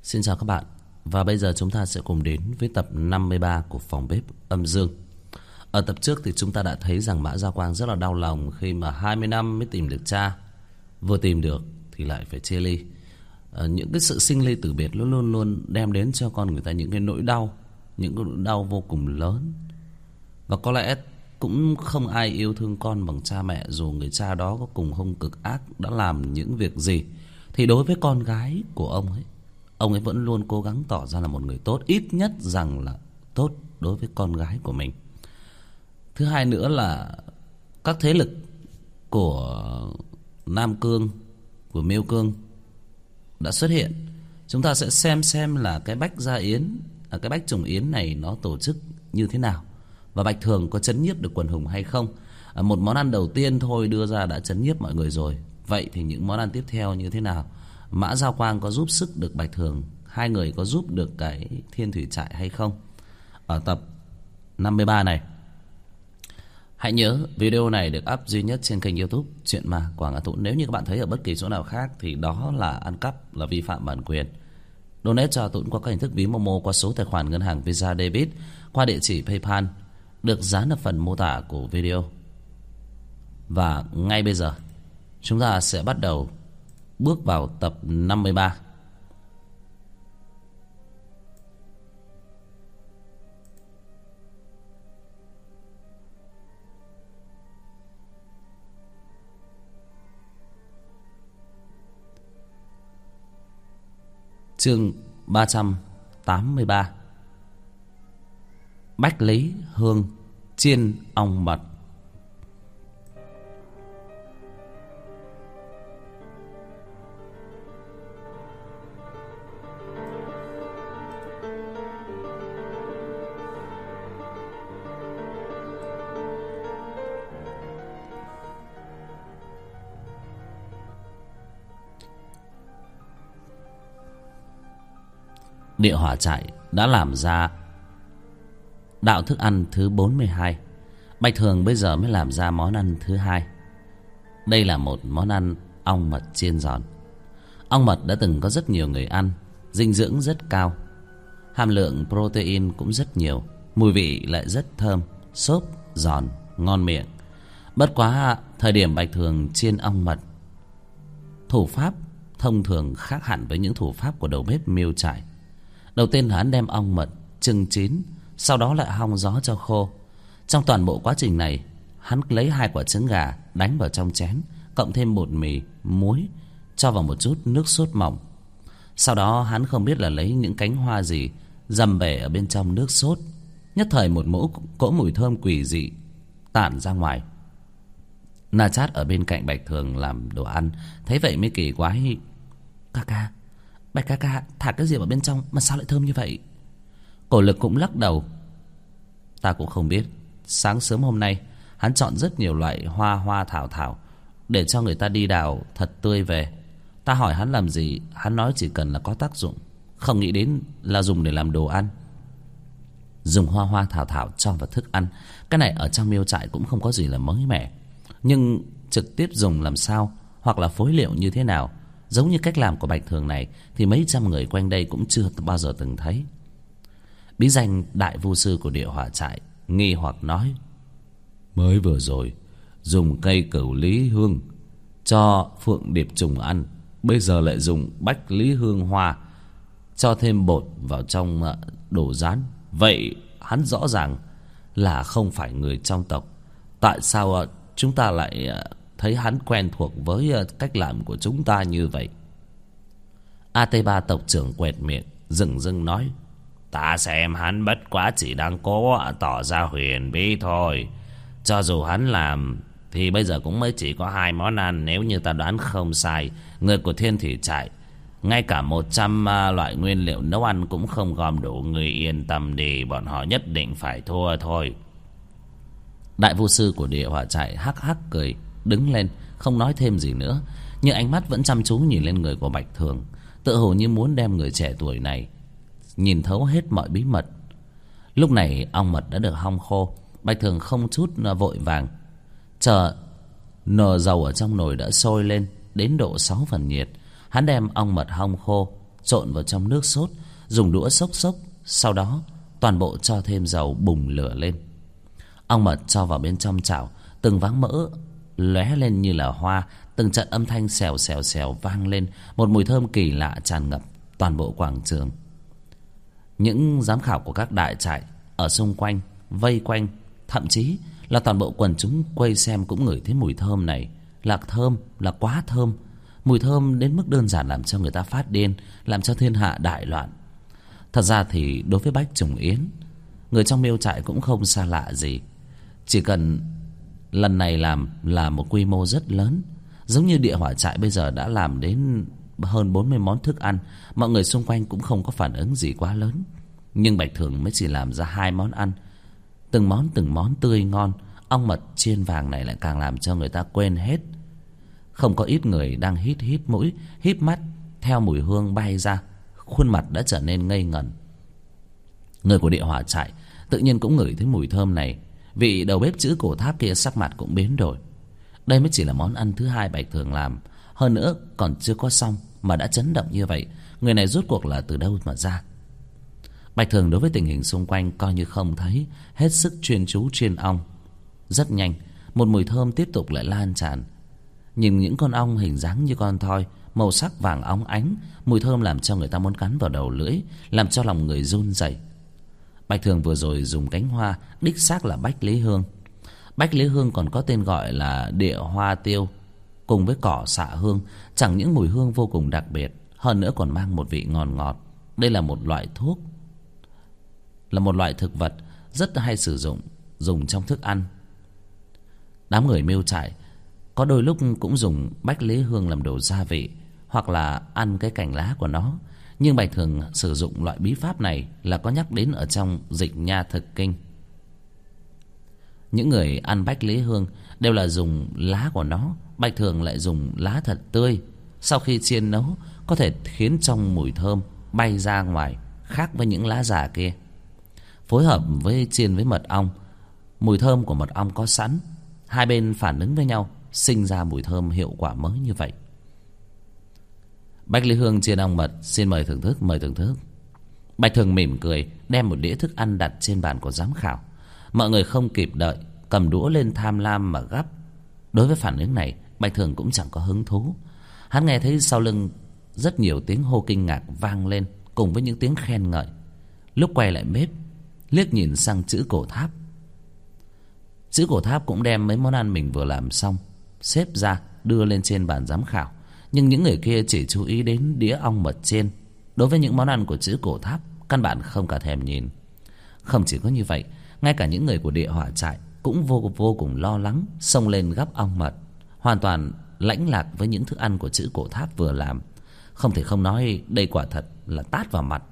Xin chào các bạn. Và bây giờ chúng ta sẽ cùng đến với tập 53 của Phòng Bếp Âm Dương. Ở tập trước thì chúng ta đã thấy rằng Mã Gia Quang rất là đau lòng khi mà 20 năm mới tìm được cha. Vừa tìm được thì lại phải chia ly. Những cái sự sinh ly tử biệt luôn luôn đem đến cho con người ta những cái nỗi đau, những cái nỗi đau vô cùng lớn. Và có lẽ cũng không ai yêu thương con bằng cha mẹ, dù người cha đó có cùng hung cực ác đã làm những việc gì. Thì đối với con gái của ông ấy vẫn luôn cố gắng tỏ ra là một người tốt, ít nhất rằng là tốt đối với con gái của mình. Thứ hai nữa là các thế lực của Nam Cương, của Miêu Cương đã xuất hiện. Chúng ta sẽ xem là cái Bách Gia Yến, cái Bách Trùng Yến này nó tổ chức như thế nào, và Bạch Thường có trấn nhiếp được quần hùng hay không. Một món ăn đầu tiên thôi đưa ra đã trấn nhiếp mọi người rồi. Vậy thì những món ăn tiếp theo như thế nào? Mã Giao Quang có giúp sức được Bạch Thường, hai người có giúp được cái Thiên Thủy Trại hay không? Ở tập 53 này, hãy nhớ video này được up duy nhất trên kênh YouTube Chuyện Ma Quảng Á Tũng. Nếu như các bạn thấy ở bất kỳ chỗ nào khác thì đó là ăn cắp, là vi phạm bản quyền. Donate cho Tũng qua các hình thức ví Momo, qua số tài khoản ngân hàng Visa Debit, qua địa chỉ PayPal được dán ở phần mô tả của video. Và ngay bây giờ chúng ta sẽ bắt đầu bước vào tập 53. Chương 383. Bách Lý Hương chiên ong mật. Địa Hỏa Trại đã làm ra đạo thức ăn thứ 42. Bạch Thường bây giờ mới làm ra món ăn thứ hai. Đây là một món ăn ong mật chiên giòn. Ong mật đã từng có rất nhiều người ăn, dinh dưỡng rất cao, hàm lượng protein cũng rất nhiều, mùi vị lại rất thơm, xốp, giòn, ngon miệng. Bất quá thời điểm Bạch Thường chiên ong mật, thủ pháp thông thường khác hẳn với những thủ pháp của đầu bếp Miêu Trại. Đầu tiên là hắn đem ong mật chưng chín, sau đó lại hong gió cho khô. Trong toàn bộ quá trình này, hắn lấy 2 quả trứng gà đánh vào trong chén, cộng thêm bột mì, muối, cho vào một chút nước sốt mỏng. Sau đó hắn không biết là lấy những cánh hoa gì dầm bể ở bên trong nước sốt. Nhất thời một cỗ mùi thơm quỷ dị tản ra ngoài. Na Chát ở bên cạnh Bạch Thường làm đồ ăn, thấy vậy mới kỳ quái. Ca, Bạch ca, thả cái gì vào bên trong mà sao lại thơm như vậy? Cổ Lực cũng lắc đầu. Ta cũng không biết. Sáng sớm hôm nay hắn chọn rất nhiều loại hoa thảo để cho người ta đi đào thật tươi về. Ta hỏi hắn làm gì, hắn nói chỉ cần là có tác dụng, không nghĩ đến là dùng để làm đồ ăn. Dùng hoa thảo cho vào thức ăn, cái này ở trong Miêu Trại cũng không có gì là mới mẻ. Nhưng trực tiếp dùng làm sao, hoặc là phối liệu như thế nào, giống như cách làm của Bạch Thường này, thì mấy trăm người quanh đây cũng chưa bao giờ từng thấy. Bí danh đại vu sư của Địa Hỏa Trại nghi hoặc nói: mới vừa rồi dùng cây cửu lý hương cho phượng điệp trùng ăn, bây giờ lại dùng bách lý hương hoa cho thêm bột vào trong đồ rán. Vậy hắn rõ ràng là không phải người trong tộc. Tại sao chúng ta lại thấy hắn quen thuộc với cách làm của chúng ta như vậy? AT3 tộc trưởng quẹt miệng dừng nói: ta xem hắn bất quá chỉ đang cố tỏ ra huyền bí thôi. Cho dù hắn làm thì bây giờ cũng mới chỉ có 2 món ăn. Nếu như ta đoán không sai, người của Thiên Thủy Trại ngay cả 100 loại nguyên liệu nấu ăn cũng không gom đủ. Người yên tâm đi, bọn họ nhất định phải thua thôi. Đại vu sư của Địa Hỏa Trại hắc hắc cười, đứng lên không nói thêm gì nữa, nhưng ánh mắt vẫn chăm chú nhìn lên người của Bạch Thường, tựa hồ như muốn đem người trẻ tuổi này nhìn thấu hết mọi bí mật. Lúc này ong mật đã được hong khô. Bạch Thường không chút vội vàng, chờ nồi dầu ở trong nồi đã sôi lên đến độ 6 phần nhiệt. Hắn đem ong mật hong khô trộn vào trong nước sốt, dùng đũa xốc xốc. Sau đó toàn bộ cho thêm dầu, bùng lửa lên. Ong mật cho vào bên trong chảo, từng váng mỡ lóe lên như là hoa, từng trận âm thanh xèo xèo xèo vang lên, một mùi thơm kỳ lạ tràn ngập toàn bộ quảng trường. Những giám khảo của các đại trại ở xung quanh vây quanh, thậm chí là toàn bộ quần chúng quay xem cũng ngửi thấy mùi thơm này. Là thơm, là quá thơm. Mùi thơm đến mức đơn giản làm cho người ta phát điên, làm cho thiên hạ đại loạn. Thật ra thì đối với Bách Trùng Yến, người trong miêu trại cũng không xa lạ gì. Chỉ cần lần này làm là một quy mô rất lớn, giống như địa hỏa trại bây giờ đã làm đến hơn 40 món thức ăn, mọi người xung quanh cũng không có phản ứng gì quá lớn. Nhưng Bạch Thường mới chỉ làm ra 2 món ăn, từng món tươi ngon. Ong mật chiên vàng này lại càng làm cho người ta quên hết. Không có ít người đang hít mũi, híp mắt theo mùi hương bay ra, khuôn mặt đã trở nên ngây ngẩn. Người của địa hỏa trại tự nhiên cũng ngửi thấy mùi thơm này. Vị đầu bếp chữ cổ tháp kia sắc mặt cũng biến đổi. Đây mới chỉ là món ăn thứ 2 Bạch Thường làm, hơn nữa còn chưa có xong mà đã chấn động như vậy. Người này rốt cuộc là từ đâu mà ra? Bạch Thường đối với tình hình xung quanh coi như không thấy, hết sức chuyên chú chiên ong. Rất nhanh, một mùi thơm tiếp tục lại lan tràn. Nhìn những con ong hình dáng như con thoi, màu sắc vàng óng ánh, mùi thơm làm cho người ta muốn cắn vào đầu lưỡi, làm cho lòng người run rẩy. Bạch Thường vừa rồi dùng cánh hoa đích xác là Bách Lý Hương. Bách Lý Hương còn có tên gọi là địa hoa tiêu, cùng với cỏ xạ hương, chẳng những mùi hương vô cùng đặc biệt, hơn nữa còn mang một vị ngọt ngọt. Đây là một loại thuốc, là một loại thực vật rất hay sử dụng, dùng trong thức ăn. Đám người miêu trại có đôi lúc cũng dùng Bách Lý Hương làm đồ gia vị, hoặc là ăn cái cành lá của nó. Nhưng Bạch Thường sử dụng loại bí pháp này là có nhắc đến ở trong Dịch Nha Thực Kinh. Những người ăn Bách Lý Hương đều là dùng lá của nó, Bạch Thường lại dùng lá thật tươi. Sau khi chiên nấu có thể khiến trong mùi thơm bay ra ngoài, khác với những lá già kia. Phối hợp với chiên với mật ong, mùi thơm của mật ong có sẵn, hai bên phản ứng với nhau, sinh ra mùi thơm hiệu quả mới như vậy. Bách Lý Hương chiên ong mật, xin mời thưởng thức, mời thưởng thức. Bạch Thường mỉm cười đem một đĩa thức ăn đặt trên bàn của giám khảo. Mọi người không kịp đợi, cầm đũa lên tham lam mà gắp. Đối với phản ứng này, Bạch Thường cũng chẳng có hứng thú. Hắn nghe thấy sau lưng rất nhiều tiếng hô kinh ngạc vang lên, cùng với những tiếng khen ngợi. Lúc quay lại bếp, liếc nhìn sang Chữ Cổ Tháp. Chữ Cổ Tháp cũng đem mấy món ăn mình vừa làm xong xếp ra đưa lên trên bàn giám khảo. Nhưng những người kia chỉ chú ý đến đĩa ong mật chiên. Đối với những món ăn của Chữ Cổ Tháp, căn bản không cả thèm nhìn. Không chỉ có như vậy, ngay cả những người của địa hỏa trại cũng vô cùng lo lắng, xông lên gắp ong mật, hoàn toàn lãnh lạc với những thức ăn của Chữ Cổ Tháp vừa làm. Không thể không nói đây quả thật là tát vào mặt.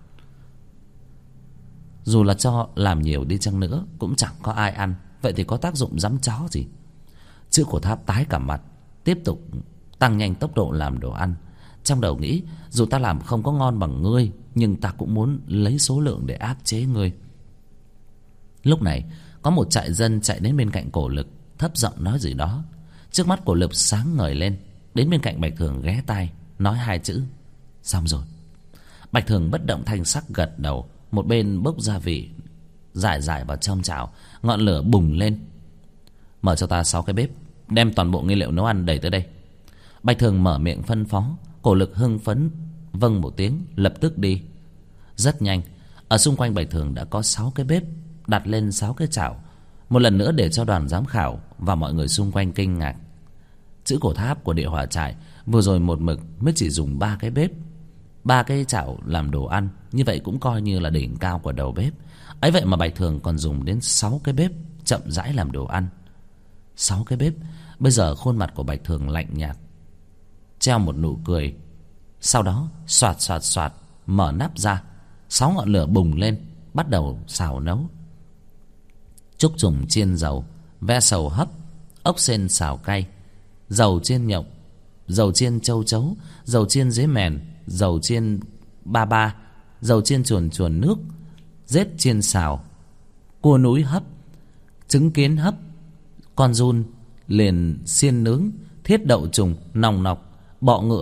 Dù là cho làm nhiều đi chăng nữa cũng chẳng có ai ăn, vậy thì có tác dụng dắm chó gì. Chữ Cổ Tháp tái cả mặt, tiếp tục tăng nhanh tốc độ làm đồ ăn. Trong đầu nghĩ, dù ta làm không có ngon bằng ngươi, nhưng ta cũng muốn lấy số lượng để áp chế ngươi. Lúc này có một trại dân chạy đến bên cạnh Cổ Lực, thấp giọng nói gì đó. Trước mắt Cổ Lực sáng ngời lên, đến bên cạnh Bạch Thường ghé tai, nói hai chữ: xong rồi. Bạch Thường bất động thanh sắc gật đầu, một bên bốc gia vị rải vào trong chảo. Ngọn lửa bùng lên. Mở cho ta 6 cái bếp, đem toàn bộ nguyên liệu nấu ăn đẩy tới đây. Bạch Thường mở miệng phân phó. Cổ Lực hưng phấn vâng một tiếng, lập tức đi. Rất nhanh, ở xung quanh Bạch Thường đã có 6 cái bếp đặt lên 6 cái chảo, một lần nữa để cho đoàn giám khảo và mọi người xung quanh kinh ngạc. Chữ Cổ Tháp của địa hỏa trại vừa rồi một mực mới chỉ dùng 3 cái bếp, 3 cái chảo làm đồ ăn, như vậy cũng coi như là đỉnh cao của đầu bếp. Ấy vậy mà Bạch Thường còn dùng đến 6 cái bếp chậm rãi làm đồ ăn. 6 cái bếp. Bây giờ khuôn mặt của Bạch Thường lạnh nhạt, treo một nụ cười. Sau đó xoạt mở nắp ra, 6 ngọn lửa bùng lên, bắt đầu xào nấu. Trúc trùng chiên dầu, ve sầu hấp, ốc sên xào cay, dầu chiên nhộng, dầu chiên châu chấu, dầu chiên dế mèn, dầu chiên ba, dầu chiên chuồn nước, rết chiên xào, cua núi hấp, trứng kiến hấp, con giun liền xiên nướng, thiết đậu trùng nòng nọc, bọ ngựa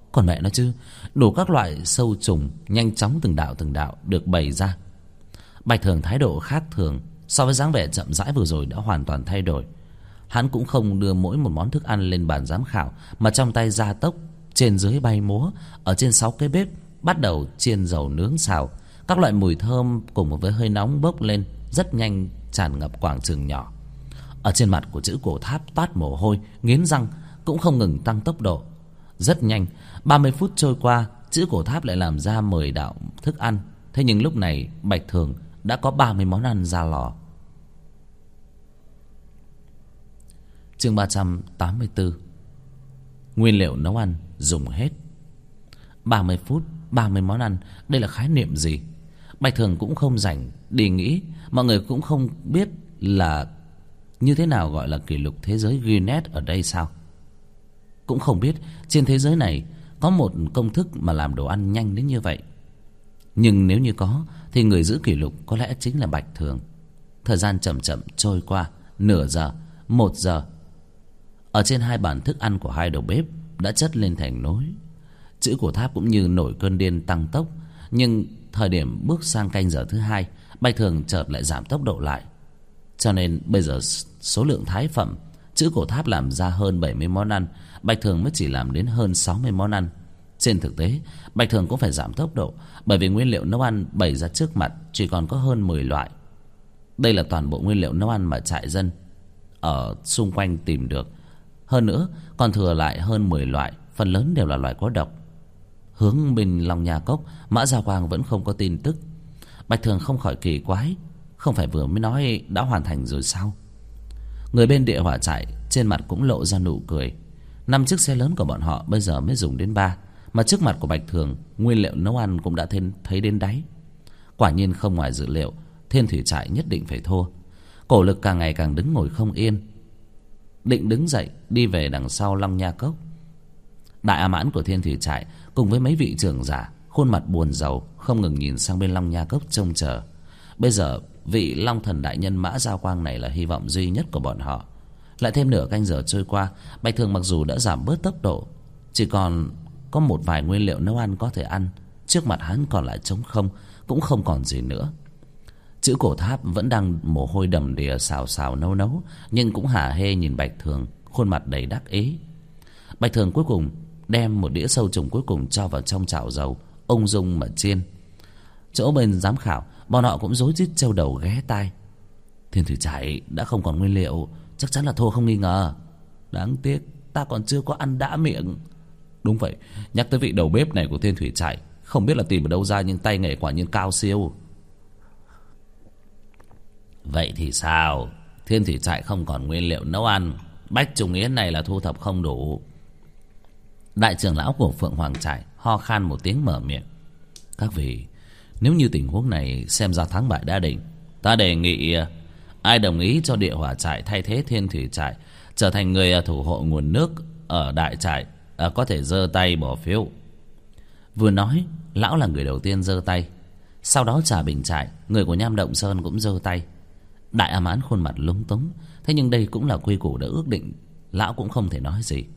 Còn mẹ nó chứ, đủ các loại sâu trùng nhanh chóng từng đạo được bày ra. Bạch Thường thái độ khác thường, so với dáng vẻ chậm rãi vừa rồi đã hoàn toàn thay đổi. Hắn cũng không đưa mỗi một món thức ăn lên bàn giám khảo, mà trong tay gia tốc, trên dưới bay múa, ở trên 6 cái bếp bắt đầu chiên dầu nướng xào. Các loại mùi thơm cùng với hơi nóng bốc lên rất nhanh, tràn ngập quảng trường nhỏ. Ở trên mặt của Chữ Cổ Tháp toát mồ hôi, nghiến răng, cũng không ngừng tăng tốc độ. Rất nhanh, 30 phút trôi qua, Chữ Cổ Tháp lại làm ra 10 đạo thức ăn. Thế nhưng lúc này Bạch Thường đã có 30 món ăn ra lò. Chương 384. Nguyên liệu nấu ăn dùng hết. 30 phút, 30 món ăn, đây là khái niệm gì? Bạch Thường cũng không rảnh đi nghĩ. Mọi người cũng không biết là như thế nào gọi là kỷ lục thế giới Guinness ở đây sao? Cũng không biết trên thế giới này có một công thức mà làm đồ ăn nhanh đến như vậy. Nhưng nếu như có, thì người giữ kỷ lục có lẽ chính là Bạch Thường. Thời gian chậm chậm trôi qua, nửa giờ, 1 giờ. Ở trên 2 bàn thức ăn của 2 đầu bếp đã chất lên thành nối. Chữ Cổ Tháp cũng như nổi cơn điên tăng tốc. Nhưng thời điểm bước sang canh giờ thứ 2, Bạch Thường chợt lại giảm tốc độ lại. Cho nên bây giờ số lượng thái phẩm Chữ Cổ Tháp làm ra hơn 70 món ăn, Bạch Thường mới chỉ làm đến hơn 60 món ăn. Trên thực tế, Bạch Thường cũng phải giảm tốc độ, bởi vì nguyên liệu nấu ăn bày ra trước mặt chỉ còn có hơn 10 loại. Đây là toàn bộ nguyên liệu nấu ăn mà trại dân ở xung quanh tìm được. Hơn nữa còn thừa lại hơn 10 loại, phần lớn đều là loại có độc. Hướng bên Long Nha Cốc, Mã Gia Quang vẫn không có tin tức. Bạch Thường không khỏi kỳ quái, không phải vừa mới nói đã hoàn thành rồi sao? Người bên địa hỏa trại trên mặt cũng lộ ra nụ cười. 5 chiếc xe lớn của bọn họ bây giờ mới dùng đến 3, mà trước mặt của Bạch Thường, nguyên liệu nấu ăn cũng đã thấy đến đáy. Quả nhiên không ngoài dự liệu, Thiên Thủy trại nhất định phải thua. Cổ Lực càng ngày càng đứng ngồi không yên, định đứng dậy đi về đằng sau Long Nha Cốc. Đại A Mãn của Thiên Thủy trại cùng với mấy vị trưởng giả khuôn mặt buồn rầu, không ngừng nhìn sang bên Long Nha Cốc trông chờ. Bây giờ vị Long Thần đại nhân Mã Gia Quang này là hy vọng duy nhất của bọn họ. Lại thêm nửa canh giờ trôi qua, Bạch Thường mặc dù đã giảm bớt tốc độ, chỉ còn có một vài nguyên liệu nấu ăn có thể ăn. Trước mặt hắn còn lại trống không, cũng không còn gì nữa. Chữ Cổ Tháp vẫn đang mồ hôi đầm đìa xào xào nấu, nhưng cũng hả hê nhìn Bạch Thường, khuôn mặt đầy đắc ý. Bạch Thường cuối cùng đem một đĩa sâu trùng cuối cùng cho vào trong chảo dầu, ung dung mà chiên. Chỗ bên giám khảo, bọn họ cũng rối rít trêu đầu ghé tai. Thiên Thủy trại đã không còn nguyên liệu, chắc chắn là thua không nghi ngờ. Đáng tiếc ta còn chưa có ăn đã miệng. Đúng vậy, nhắc tới vị đầu bếp này của Thiên Thủy trại, không biết là tìm ở đâu ra, nhưng tay nghề quả nhiên cao siêu. Vậy thì sao? Thiên Thủy trại không còn nguyên liệu nấu ăn, Bách Trùng Yến này là thu thập không đủ. Đại trưởng lão của Phượng Hoàng trại ho khan một tiếng mở miệng. Các vị, nếu như tình huống này xem ra thắng bại đã định, ta đề nghị ai đồng ý cho địa hỏa trại thay thế Thiên Thủy trại trở thành người thủ hộ nguồn nước ở đại trại có thể giơ tay bỏ phiếu. Vừa nói, lão là người đầu tiên giơ tay. Sau đó Trà Bình trại, người của Nham Động Sơn cũng giơ tay. Đại A Mãn khuôn mặt lúng túng, thế nhưng đây cũng là quy củ đã ước định, lão cũng không thể nói gì.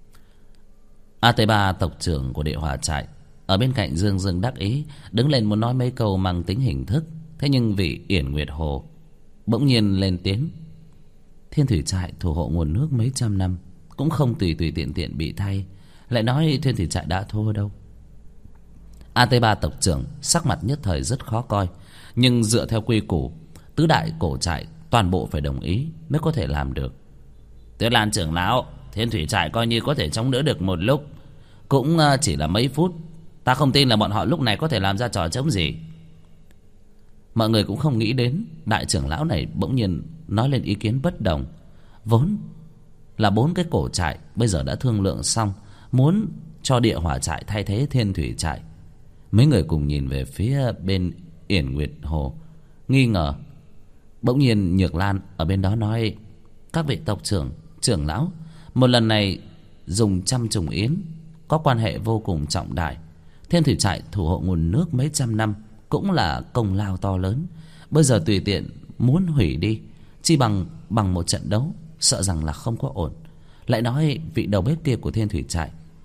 AT3 tộc trưởng của địa hỏa trại ở bên cạnh dương dương đắc ý, đứng lên muốn nói mấy câu mang tính hình thức. Thế nhưng vị Yển Nguyệt Hồ bỗng nhiên lên tiếng. Thiên Thủy trại thủ hộ nguồn nước mấy trăm năm, cũng không tùy tiện bị thay, lại nói Thiên Thủy trại đã thua đâu. AT3 tộc trưởng sắc mặt nhất thời rất khó coi, nhưng dựa theo quy củ, tứ đại cổ trại toàn bộ phải đồng ý mới có thể làm được. Tuyết Lan trưởng lão, Thiên Thủy trại coi như có thể chống đỡ được một lúc, cũng chỉ là mấy phút. Ta không tin là bọn họ lúc này có thể làm ra trò trống gì. Mọi người cũng không nghĩ đến đại trưởng lão này bỗng nhiên nói lên ý kiến bất đồng. Vốn là 4 cái cổ trại bây giờ đã thương lượng xong, muốn cho địa hỏa trại thay thế Thiên Thủy trại. Mấy người cùng nhìn về phía bên Yển Nguyệt Hồ, nghi ngờ. Bỗng nhiên Nhược Lan ở bên đó nói: các vị tộc trưởng, trưởng lão, một lần này dùng trăm trùng yến có quan hệ vô cùng trọng đại. Thiên Thủy trại thủ hộ nguồn nước mấy trăm năm cũng là công lao to lớn. Bây giờ tùy tiện muốn hủy đi, chi bằng một trận đấu, sợ rằng là không có ổn. Lại nói vị đầu bếp kia của Thiên Thủy trại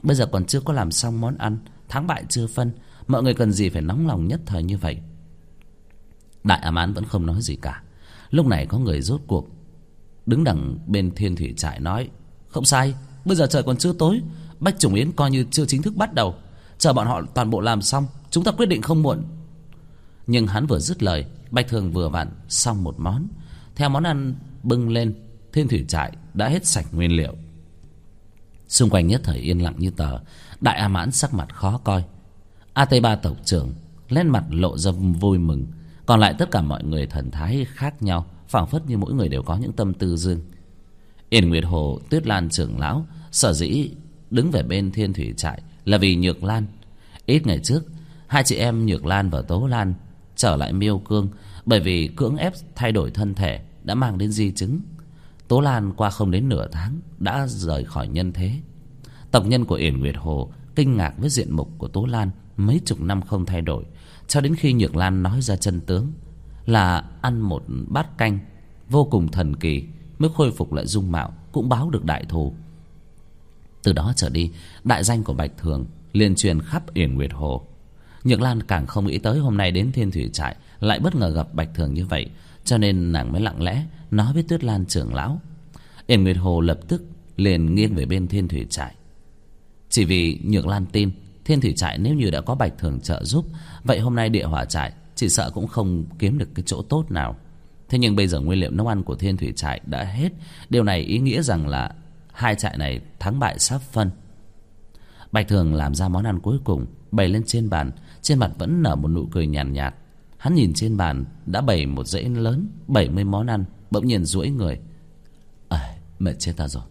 Bây giờ còn chưa có làm xong món ăn, thắng bại chưa phân, mọi người cần gì phải nóng lòng nhất thời như vậy. Đại ám án vẫn không nói gì cả. Lúc này có người rốt cuộc đứng đằng bên Thiên Thủy Trại nói: không sai, bây giờ trời còn chưa tối, Bách Trùng Yến coi như chưa chính thức bắt đầu, chờ bọn họ toàn bộ làm xong chúng ta quyết định không muộn. Nhưng hắn vừa dứt lời, Bạch Thường vừa vặn xong một món. Theo món ăn bưng lên, Thiên Thủy Trại đã hết sạch nguyên liệu. Xung quanh nhất thời yên lặng như tờ. Đại A Mãn sắc mặt khó coi. AT3 tộc trưởng lên mặt lộ ra vui mừng. Còn lại tất cả mọi người thần thái khác nhau, phảng phất như mỗi người đều có những tâm tư riêng. Yên Nguyệt Hồ, Tuyết Lan trưởng lão sở dĩ đứng về bên Thiên Thủy Trại là vì Nhược Lan. Ít ngày trước, hai chị em Nhược Lan và Tố Lan trở lại Miêu Cương bởi vì cưỡng ép thay đổi thân thể đã mang đến di chứng. Tố Lan qua không đến nửa tháng đã rời khỏi nhân thế. Tộc nhân của Yển Nguyệt Hồ kinh ngạc với diện mục của Tố Lan mấy chục năm không thay đổi, cho đến khi Nhược Lan nói ra chân tướng là ăn một bát canh vô cùng thần kỳ mới khôi phục lại dung mạo, cũng báo được đại thù. Từ đó trở đi, đại danh của Bạch Thường liền truyền khắp Yển Nguyệt Hồ. Nhược Lan càng không nghĩ tới hôm nay đến Thiên Thủy Trại lại bất ngờ gặp Bạch Thường như vậy, cho nên nàng mới lặng lẽ nói với Tuyết Lan trưởng lão. Yển Nguyệt Hồ lập tức liền nghiêng về bên Thiên Thủy Trại. Chỉ vì Nhược Lan tin Thiên Thủy Trại nếu như đã có Bạch Thường trợ giúp, vậy hôm nay Địa Hỏa Trại chỉ sợ cũng không kiếm được cái chỗ tốt nào. Thế nhưng bây giờ nguyên liệu nấu ăn của Thiên Thủy Trại đã hết. Điều này ý nghĩa rằng là hai trại này thắng bại sắp phân. Bạch Thường làm ra món ăn cuối cùng bày lên trên bàn, trên mặt vẫn nở một nụ cười nhàn nhạt. Hắn nhìn trên bàn đã bày một dãy lớn 70 món ăn, bỗng nhiên duỗi người. Mệt chết ta rồi.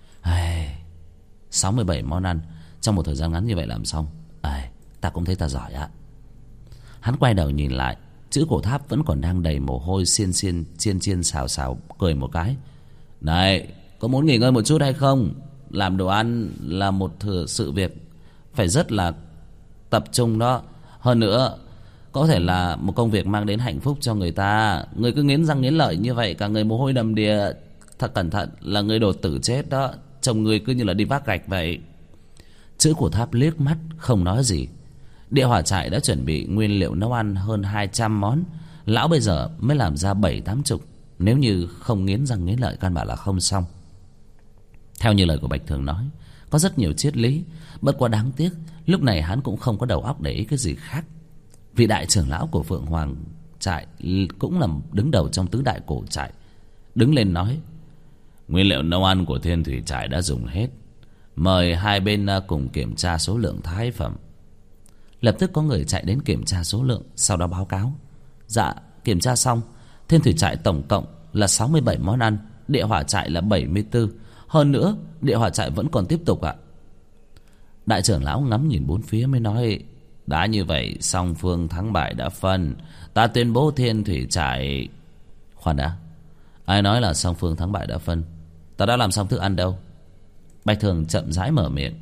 67 món ăn trong một thời gian ngắn như vậy làm xong. Ta cũng thấy ta giỏi ạ. Hắn quay đầu nhìn lại, chữ Cổ Tháp vẫn còn đang đầy mồ hôi, chiên xào xào, cười một cái. Này, có muốn nghỉ ngơi một chút hay không? Làm đồ ăn là một sự việc phải rất là tập trung đó. Hơn nữa có thể là một công việc mang đến hạnh phúc cho người ta. Người cứ nghiến răng nghiến lợi như vậy, cả người mồ hôi đầm đìa, thật cẩn thận là người đột tử chết đó. Trông người cứ như là đi vác gạch vậy. Chữ Cổ Tháp liếc mắt không nói gì. Địa Hỏa Trại đã chuẩn bị nguyên liệu nấu ăn hơn 200 món. Lão bây giờ mới làm ra 70-80. Nếu như không nghiến răng nghiến lợi căn bản là không xong. Theo như lời của Bạch Thường nói, có rất nhiều triết lý. Bất quá đáng tiếc lúc này hắn cũng không có đầu óc để ý cái gì khác. Vị đại trưởng lão của Phượng Hoàng Trại cũng là đứng đầu trong tứ đại cổ trại, đứng lên nói: nguyên liệu nấu ăn của Thiên Thủy Trại đã dùng hết, mời hai bên cùng kiểm tra số lượng thái phẩm. Lập tức có người chạy đến kiểm tra số lượng, sau đó báo cáo: dạ, kiểm tra xong, Thiên Thủy Trại tổng cộng là 67 món ăn, Địa Hỏa Trại là 74. Hơn nữa Địa Hỏa Trại vẫn còn tiếp tục ạ. Đại trưởng lão ngắm nhìn bốn phía mới nói: đã như vậy, song phương thắng bại đã phân, ta tuyên bố Thiên Thủy Trại... Khoan đã, ai nói là song phương thắng bại đã phân? Ta đã làm xong thức ăn đâu. Bạch Thường chậm rãi mở miệng.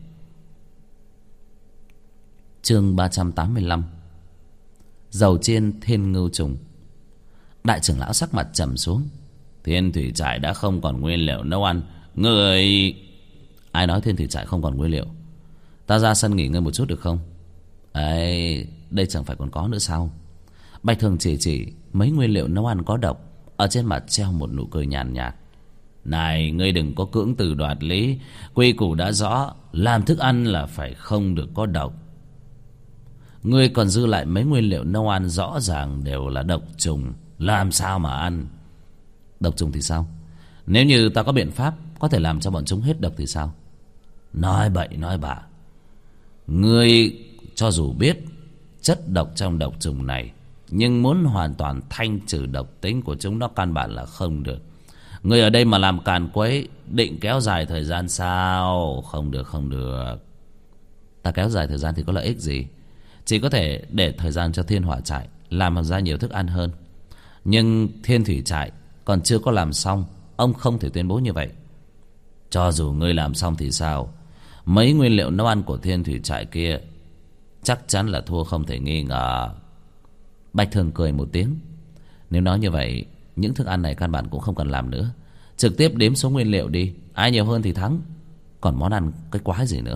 Chương 385. Dầu chiên thiên ngưu trùng. Đại trưởng lão sắc mặt trầm xuống. Thiên Thủy Trại đã không còn nguyên liệu nấu ăn. Người... Ai nói Thiên Thủy Trại không còn nguyên liệu? Ta ra sân nghỉ ngơi một chút được không? Đây chẳng phải còn có nữa sao? Bạch Thường chỉ mấy nguyên liệu nấu ăn có độc, ở trên mặt treo một nụ cười nhàn nhạt. Này, ngươi đừng có cưỡng từ đoạt lý. Quy củ đã rõ, làm thức ăn là phải không được có độc. Ngươi còn dư lại mấy nguyên liệu nấu ăn rõ ràng đều là độc trùng, làm sao mà ăn? Độc trùng thì sao? Nếu như ta có biện pháp có thể làm cho bọn chúng hết độc thì sao? Nói bậy nói bạ. Ngươi cho dù biết chất độc trong độc trùng này, nhưng muốn hoàn toàn thanh trừ độc tính của chúng nó căn bản là không được. Ngươi ở đây mà làm càn quấy, định kéo dài thời gian sao? Không được, không được. Ta kéo dài thời gian thì có lợi ích gì? Chỉ có thể để thời gian cho Thiên Hỏa Trại làm ra nhiều thức ăn hơn. Nhưng Thiên Thủy Trại còn chưa có làm xong, ông không thể tuyên bố như vậy. Cho dù ngươi làm xong thì sao? Mấy nguyên liệu nấu ăn của Thiên Thủy Trại kia chắc chắn là thua không thể nghi ngờ. Bạch Thường cười một tiếng. Nếu nói như vậy, những thức ăn này căn bản cũng không cần làm nữa. Trực tiếp đếm số nguyên liệu đi, ai nhiều hơn thì thắng. Còn món ăn cái quái gì nữa?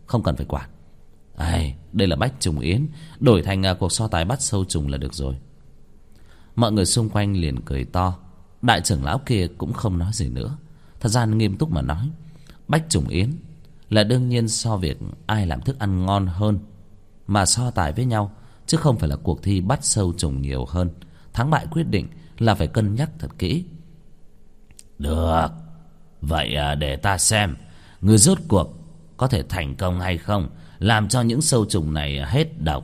không cần phải quản. Đây là bách trùng yến, đổi thành cuộc so tài bắt sâu trùng là được rồi. Mọi người xung quanh liền cười to. Đại trưởng lão kia cũng không nói gì nữa. Thật ra nghiêm túc mà nói, bách trùng yến là đương nhiên so việc ai làm thức ăn ngon hơn mà so tài với nhau, chứ không phải là cuộc thi bắt sâu trùng nhiều hơn. Thắng bại quyết định là phải cân nhắc thật kỹ. Được, vậy để ta xem người rốt cuộc có thể thành công hay không, làm cho những sâu trùng này hết độc.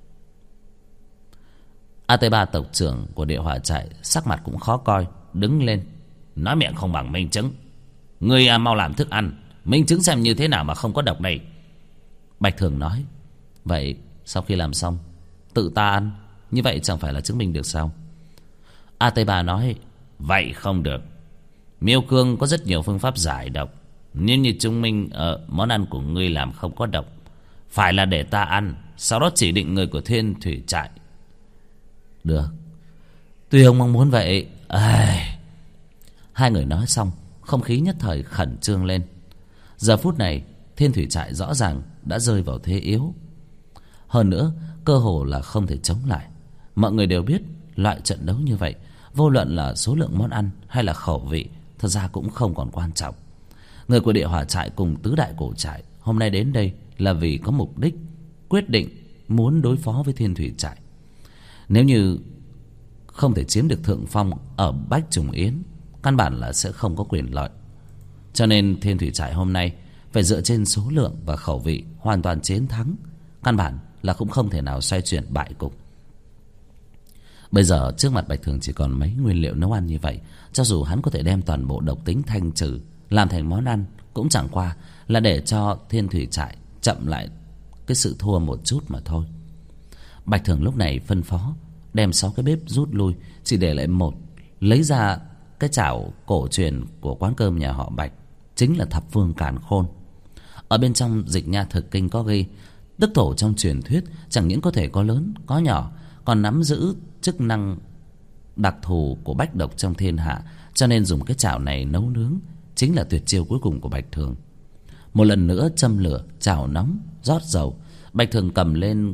AT3 tộc trưởng của địa hỏa trại sắc mặt cũng khó coi, đứng lên nói: miệng không bằng minh chứng, ngươi mau làm thức ăn, minh chứng xem như thế nào mà không có độc này. Bạch Thường nói: vậy sau khi làm xong tự ta ăn, như vậy chẳng phải là chứng minh được sao? AT3 nói: vậy không được, miêu cương có rất nhiều phương pháp giải độc. Nếu như chứng minh món ăn của ngươi làm không có độc, phải là để ta ăn, sau đó chỉ định người của Thiên Thủy Trại. Được, tuy ông mong muốn vậy. Hai người nói xong, không khí nhất thời khẩn trương lên. Giờ phút này Thiên Thủy Trại rõ ràng đã rơi vào thế yếu, hơn nữa cơ hồ là không thể chống lại. Mọi người đều biết loại trận đấu như vậy, vô luận là số lượng món ăn hay là khẩu vị, thật ra cũng không còn quan trọng. Người của địa hỏa trại cùng tứ đại cổ trại hôm nay đến đây là vì có mục đích, quyết định muốn đối phó với Thiên Thủy Trại. Nếu như không thể chiếm được thượng phong ở bách trùng yến, căn bản là sẽ không có quyền lợi. Cho nên Thiên Thủy Trại hôm nay phải dựa trên số lượng và khẩu vị hoàn toàn chiến thắng, căn bản là cũng không thể nào xoay chuyển bại cục. Bây giờ trước mặt Bạch Thường chỉ còn mấy nguyên liệu nấu ăn như vậy, cho dù hắn có thể đem toàn bộ độc tính thanh trừ làm thành món ăn, cũng chẳng qua là để cho Thiên Thủy Trại chậm lại cái sự thua một chút mà thôi. Bạch Thường lúc này phân phó đem 6 cái bếp rút lui, chỉ để lại một, lấy ra cái chảo cổ truyền của quán cơm nhà họ Bạch, chính là Thập Phương Càn Khôn. Ở bên trong Dịch Nha Thực Kinh có ghi, Tức Tổ trong truyền thuyết chẳng những có thể có lớn có nhỏ, còn nắm giữ chức năng đặc thù của bách độc trong thiên hạ, cho nên dùng cái chảo này nấu nướng chính là tuyệt chiêu cuối cùng của Bạch Thường. Một lần nữa châm lửa, chảo nóng, rót dầu. Bạch Thường cầm lên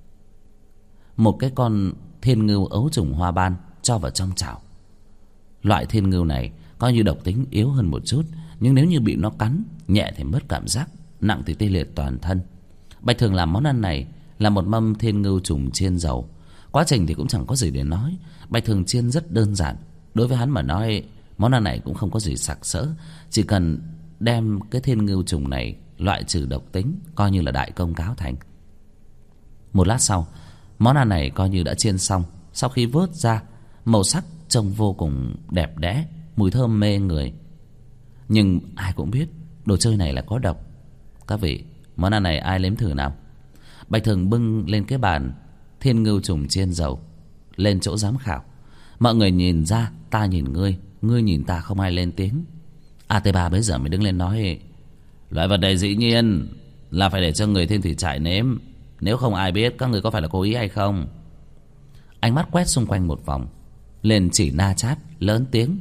một cái con thiên ngưu ấu trùng hoa ban cho vào trong chảo. Loại thiên ngưu này coi như độc tính yếu hơn một chút, nhưng nếu như bị nó cắn, nhẹ thì mất cảm giác, nặng thì tê liệt toàn thân. Bạch Thường làm món ăn này là một mâm thiên ngưu trùng chiên dầu. Quá trình thì cũng chẳng có gì để nói, Bạch Thường chiên rất đơn giản. Đối với hắn mà nói, món ăn này cũng không có gì sặc sỡ, chỉ cần đem cái thiên ngưu trùng này loại trừ độc tính, coi như là đại công cáo thành. Một lát sau, món ăn này coi như đã chiên xong. Sau khi vớt ra, màu sắc trông vô cùng đẹp đẽ, mùi thơm mê người. Nhưng ai cũng biết đồ chơi này là có độc. Các vị, món ăn này ai nếm thử nào? Bạch Thường bưng lên cái bàn thiên ngưu trùng chiên dầu lên chỗ giám khảo. Mọi người nhìn ra, ta nhìn ngươi, ngươi nhìn ta, không ai lên tiếng. AT3 bây giờ mới đứng lên nói: loại vật này dĩ nhiên là phải để cho người Thiên Thủy Trại nếm, nếu không ai biết các người có phải là cố ý hay không. Ánh mắt quét xung quanh một vòng, lên chỉ Na Chát lớn tiếng: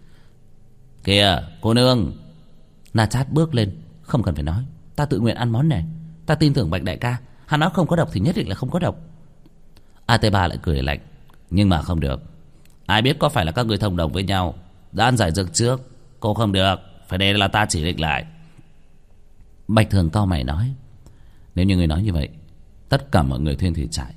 kìa cô nương. Na Chát bước lên: không cần phải nói, ta tự nguyện ăn món này. Ta tin tưởng Bạch đại ca, hắn nói không có độc thì nhất định là không có độc. AT3 lại cười lạnh: nhưng mà không được, ai biết có phải là các người thông đồng với nhau đã ăn giải dược trước. Cô không được, phải để là ta chỉ định lại. Bạch Thường cau mày nói: nếu như người nói như vậy, tất cả mọi người Thiên Thủy Trại,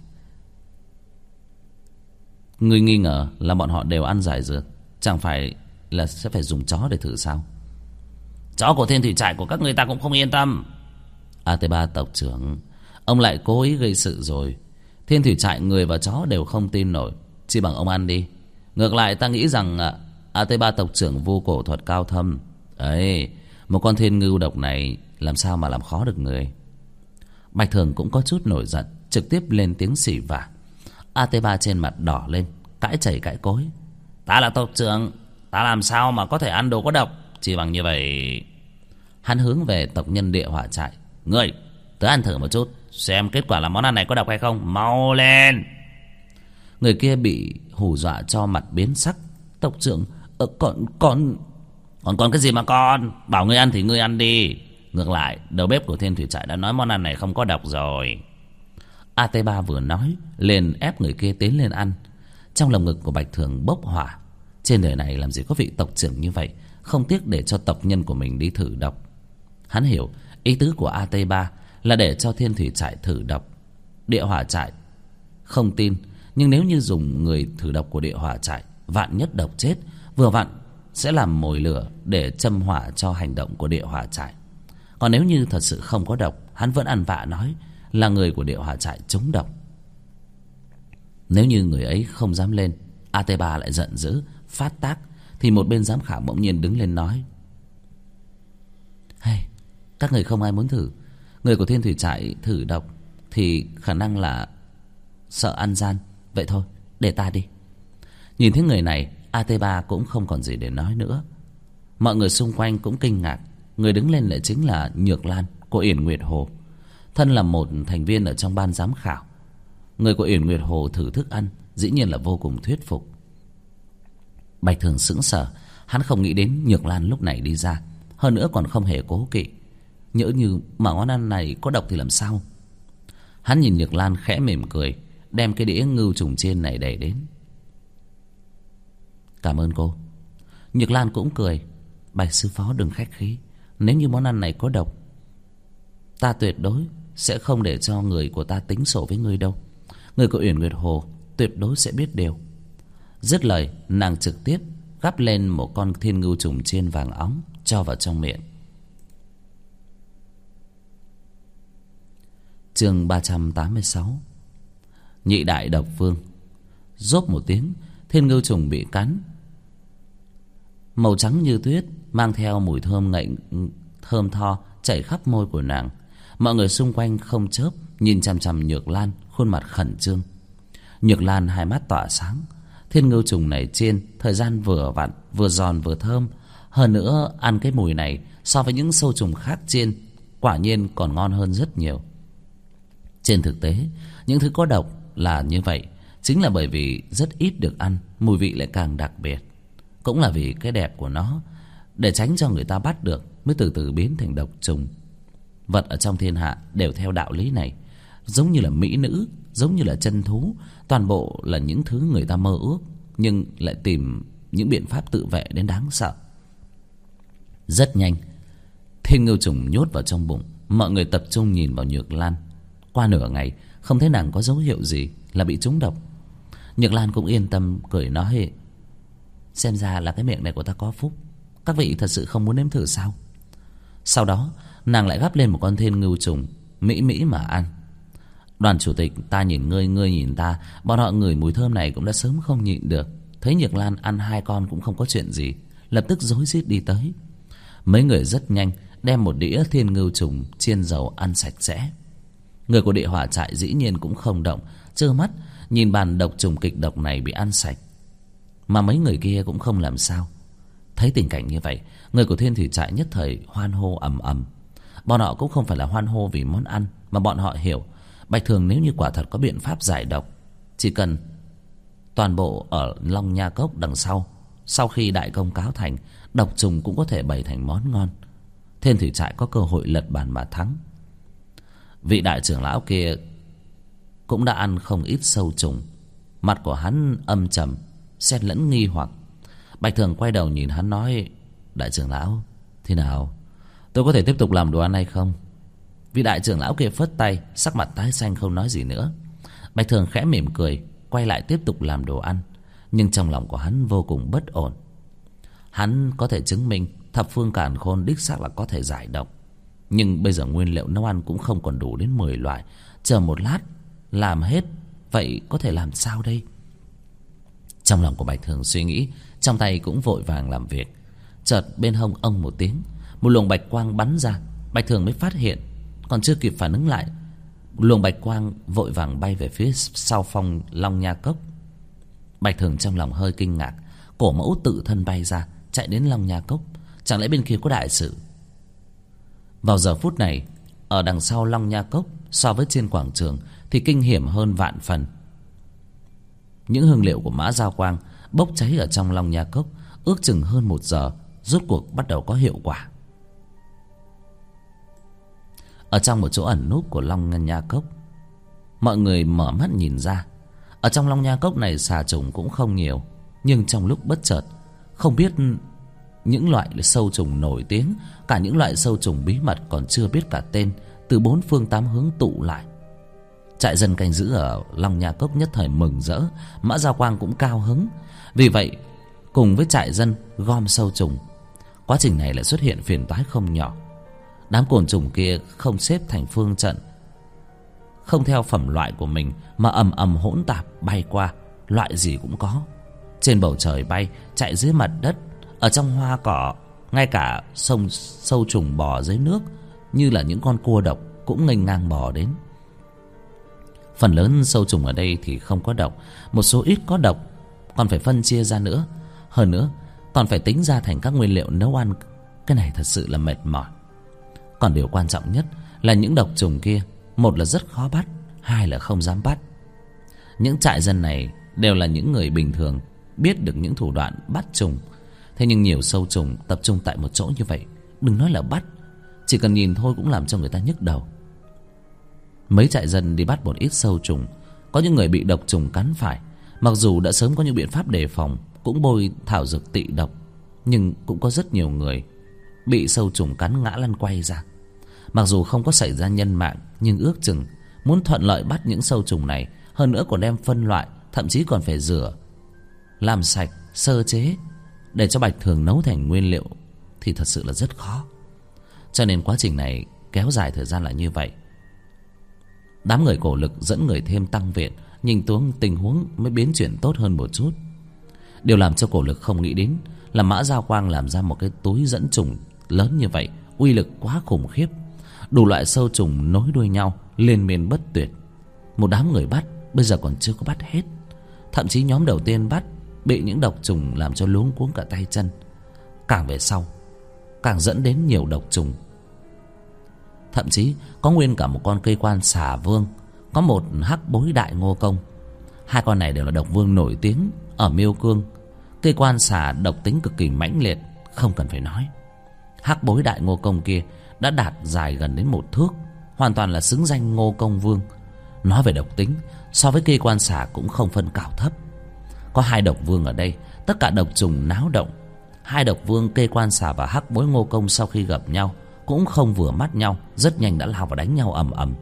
ngươi nghi ngờ là bọn họ đều ăn giải dược, chẳng phải là sẽ phải dùng chó để thử sao? Chó của Thiên Thủy Trại của các người ta cũng không yên tâm. AT3 tộc trưởng, ông lại cố ý gây sự rồi. Thiên Thủy Trại người và chó đều không tin nổi, chỉ bằng ông ăn đi. Ngược lại ta nghĩ rằng AT3 tộc trưởng vu cổ thuật cao thâm ấy, một con thiên ngưu độc này làm sao mà làm khó được người. Bạch Thường cũng có chút nổi giận, trực tiếp lên tiếng xỉ vả. AT3 trên mặt đỏ lên, cãi chảy cãi cối: ta là tộc trưởng, ta làm sao mà có thể ăn đồ có độc? Chỉ bằng như vậy. Hắn hướng về tộc nhân địa hỏa trại: ngươi tới ăn thử một chút, xem kết quả là món ăn này có độc hay không, mau lên. Người kia bị hù dọa cho mặt biến sắc: tộc trưởng, còn cái gì mà con? Bảo ngươi ăn thì ngươi ăn đi. Ngược lại, đầu bếp của Thiên Thủy Trại đã nói món ăn này không có độc rồi. AT3 vừa nói liền ép người kia tiến lên ăn. Trong lồng ngực của Bạch Thường bốc hỏa. Trên đời này làm gì có vị tộc trưởng như vậy, không tiếc để cho tộc nhân của mình đi thử độc. Hắn hiểu ý tứ của AT3 là để cho Thiên Thủy Trại thử độc. Địa Hỏa Trại không tin, nhưng nếu như dùng người thử độc của Địa Hỏa Trại, vạn nhất độc chết, vừa vặn sẽ làm mồi lửa để châm hỏa cho hành động của Địa Hỏa Trại. Còn nếu như thật sự không có độc, hắn vẫn ăn vạ nói là người của Địa Hỏa Trại trúng độc. Nếu như người ấy không dám lên, AT3 lại giận dữ phát tác, thì một bên giám khảo bỗng nhiên đứng lên nói: "Hey, các người không ai muốn thử. Người của Thiên Thủy Trại thử độc thì khả năng là sợ ăn gian. Vậy thôi, để ta đi." Nhìn thấy người này, AT3 cũng không còn gì để nói nữa. Mọi người xung quanh cũng kinh ngạc. Người đứng lên lại chính là Nhược Lan của Uyển Nguyệt Hồ. Thân là một thành viên ở trong ban giám khảo, người của Uyển Nguyệt Hồ thử thức ăn dĩ nhiên là vô cùng thuyết phục. Bạch Thường sững sờ. Hắn không nghĩ đến Nhược Lan lúc này đi ra, hơn nữa còn không hề cố kỵ. Nhỡ như mà món ăn này có độc thì làm sao? Hắn nhìn Nhược Lan khẽ mỉm cười, đem cái đĩa ngưu trùng chiên này đẩy đến. "Cảm ơn cô." Nhược Lan cũng cười: "Bạch sư phó đừng khách khí. Nếu như món ăn này có độc, ta tuyệt đối sẽ không để cho người của ta tính sổ với người đâu. Người của Uyển Nguyệt Hồ tuyệt đối sẽ biết điều." Dứt lời, nàng trực tiếp gắp lên một con thiên ngưu trùng chiên vàng óng cho vào trong miệng. Chương 386. Nhị đại độc vương. Rốp một tiếng, thiên ngưu trùng bị cắn. Màu trắng như tuyết, mang theo mùi thơm ngậy thơm tho chảy khắp môi của nàng. Mọi người xung quanh không chớp nhìn chằm chằm Nhược Lan, khuôn mặt khẩn trương. Nhược Lan hai mắt tỏa sáng. Thiên ngưu trùng này chiên thời gian vừa vặn, vừa giòn vừa thơm. Hơn nữa ăn cái mùi này so với những sâu trùng khác chiên quả nhiên còn ngon hơn rất nhiều. Trên thực tế, những thứ có độc là như vậy chính là bởi vì rất ít được ăn, mùi vị lại càng đặc biệt. Cũng là vì cái đẹp của nó, để tránh cho người ta bắt được mới từ từ biến thành độc trùng. Vật ở trong thiên hạ đều theo đạo lý này. Giống như là mỹ nữ, giống như là chân thú, toàn bộ là những thứ người ta mơ ước, nhưng lại tìm những biện pháp tự vệ đến đáng sợ. Rất nhanh, thiên ngưu trùng nhốt vào trong bụng. Mọi người tập trung nhìn vào Nhược Lan. Qua nửa ngày không thấy nàng có dấu hiệu gì là bị trúng độc. Nhược Lan cũng yên tâm cười nói: "Xem ra là cái miệng này của ta có phúc. Các vị thật sự không muốn nếm thử sao?" Sau đó nàng lại gắp lên một con thiên ngưu trùng, mỹ mỹ mà ăn. Đoàn chủ tịch ta nhìn ngươi, ngươi nhìn ta, bọn họ ngửi mùi thơm này cũng đã sớm không nhịn được. Thấy Nhược Lan ăn hai con cũng không có chuyện gì, lập tức rối rít đi tới. Mấy người rất nhanh đem một đĩa thiên ngưu trùng chiên dầu ăn sạch sẽ. Người của Địa Hỏa Trại dĩ nhiên cũng không động, trơ mắt nhìn bàn độc trùng kịch độc này bị ăn sạch. Mà mấy người kia cũng không làm sao. Thấy tình cảnh như vậy, người của Thiên Thủy Trại nhất thời hoan hô ầm ầm. Bọn họ cũng không phải là hoan hô vì món ăn, mà bọn họ hiểu Bạch Thường nếu như quả thật có biện pháp giải độc, chỉ cần toàn bộ ở Long Nha Cốc đằng sau, sau khi đại công cáo thành, độc trùng cũng có thể bày thành món ngon. Thiên Thủy Trại có cơ hội lật bàn mà thắng. Vị đại trưởng lão kia cũng đã ăn không ít sâu trùng. Mặt của hắn âm trầm, xen lẫn nghi hoặc. Bạch Thường quay đầu nhìn hắn nói: "Đại trưởng lão, thế nào? Tôi có thể tiếp tục làm đồ ăn hay không?" Vị đại trưởng lão kia phất tay, sắc mặt tái xanh không nói gì nữa. Bạch Thường khẽ mỉm cười, quay lại tiếp tục làm đồ ăn. Nhưng trong lòng của hắn vô cùng bất ổn. Hắn có thể chứng minh thập phương càn khôn đích xác là có thể giải độc, nhưng bây giờ nguyên liệu nấu ăn cũng không còn đủ đến 10 loại. Chờ một lát làm hết, vậy có thể làm sao đây? Trong lòng của Bạch Thường suy nghĩ, trong tay cũng vội vàng làm việc. Chợt bên hông ông một tiếng, một luồng bạch quang bắn ra. Bạch Thường mới phát hiện, còn chưa kịp phản ứng lại, luồng bạch quang vội vàng bay về phía sau phong Long Nha Cốc. Bạch Thường trong lòng hơi kinh ngạc, cổ mẫu tự thân bay ra, chạy đến Long Nha Cốc. Chẳng lẽ bên kia có đại sự? Vào giờ phút này, ở đằng sau Long Nha Cốc so với trên quảng trường thì kinh hiểm hơn vạn phần. Những hương liệu của Mã Giao Quang bốc cháy ở trong Long Nha Cốc ước chừng hơn 1 giờ, rốt cuộc bắt đầu có hiệu quả. ở trong một chỗ ẩn núp của Long Nha Cốc. Mọi người mở mắt nhìn ra. Ở trong Long Nha Cốc này xà trùng cũng không nhiều, nhưng trong lúc bất chợt, không biết những loại sâu trùng nổi tiếng, cả những loại sâu trùng bí mật còn chưa biết cả tên, từ bốn phương tám hướng tụ lại. Trại dân canh giữ ở Long Nha Cốc nhất thời mừng rỡ, Mã Gia Quang cũng cao hứng. Vì vậy cùng với trại dân gom sâu trùng. Quá trình này lại xuất hiện phiền toái không nhỏ. Đám côn trùng kia không xếp thành phương trận, không theo phẩm loại của mình, mà ầm ầm hỗn tạp bay qua, loại gì cũng có. Trên bầu trời bay, chạy dưới mặt đất, ở trong hoa cỏ, ngay cả sâu trùng bò dưới nước như là những con cua độc cũng nghênh ngang bò đến. Phần lớn sâu trùng ở đây thì không có độc, một số ít có độc, còn phải phân chia ra nữa. Hơn nữa còn phải tính ra thành các nguyên liệu nấu ăn. Cái này thật sự là mệt mỏi. Còn điều quan trọng nhất là những độc trùng kia, một là rất khó bắt, hai là không dám bắt. Những trại dân này đều là những người bình thường, biết được những thủ đoạn bắt trùng. Thế nhưng nhiều sâu trùng tập trung tại một chỗ như vậy, đừng nói là bắt, chỉ cần nhìn thôi cũng làm cho người ta nhức đầu. Mấy trại dân đi bắt một ít sâu trùng. Có những người bị độc trùng cắn phải, mặc dù đã sớm có những biện pháp đề phòng, cũng bôi thảo dược tị độc, nhưng cũng có rất nhiều người bị sâu trùng cắn ngã lăn quay ra. Mặc dù không có xảy ra nhân mạng, nhưng ước chừng muốn thuận lợi bắt những sâu trùng này, hơn nữa còn đem phân loại, thậm chí còn phải rửa, làm sạch, sơ chế để cho Bạch Thường nấu thành nguyên liệu, thì thật sự là rất khó. Cho nên quá trình này kéo dài thời gian là như vậy. Đám người Cổ Lực dẫn người thêm tăng viện, nhìn xuống tình huống mới biến chuyển tốt hơn một chút. Điều làm cho Cổ Lực không nghĩ đến là Mã Gia Quang làm ra một cái túi dẫn trùng lớn như vậy, uy lực quá khủng khiếp. Đủ loại sâu trùng nối đuôi nhau, liên miên bất tuyệt. Một đám người bắt bây giờ còn chưa có bắt hết. Thậm chí nhóm đầu tiên bắt bị những độc trùng làm cho luống cuống cả tay chân. Càng về sau càng dẫn đến nhiều độc trùng. Thậm chí có nguyên cả một con cây quan xà vương, có một hắc bối đại ngô công. Hai con này đều là độc vương nổi tiếng ở Miêu Cương. Cây quan xà độc tính cực kỳ mãnh liệt, không cần phải nói. Hắc bối đại ngô công kia đã đạt dài gần đến 1 thước, hoàn toàn là xứng danh Ngô Công Vương. Nói về độc tính, so với cây quan xà cũng không phân cao thấp. Có hai độc vương ở đây, tất cả độc trùng náo động. Hai độc vương cây quan xà và hắc bối ngô công sau khi gặp nhau cũng không vừa mắt nhau, rất nhanh đã lao vào đánh nhau ầm ầm.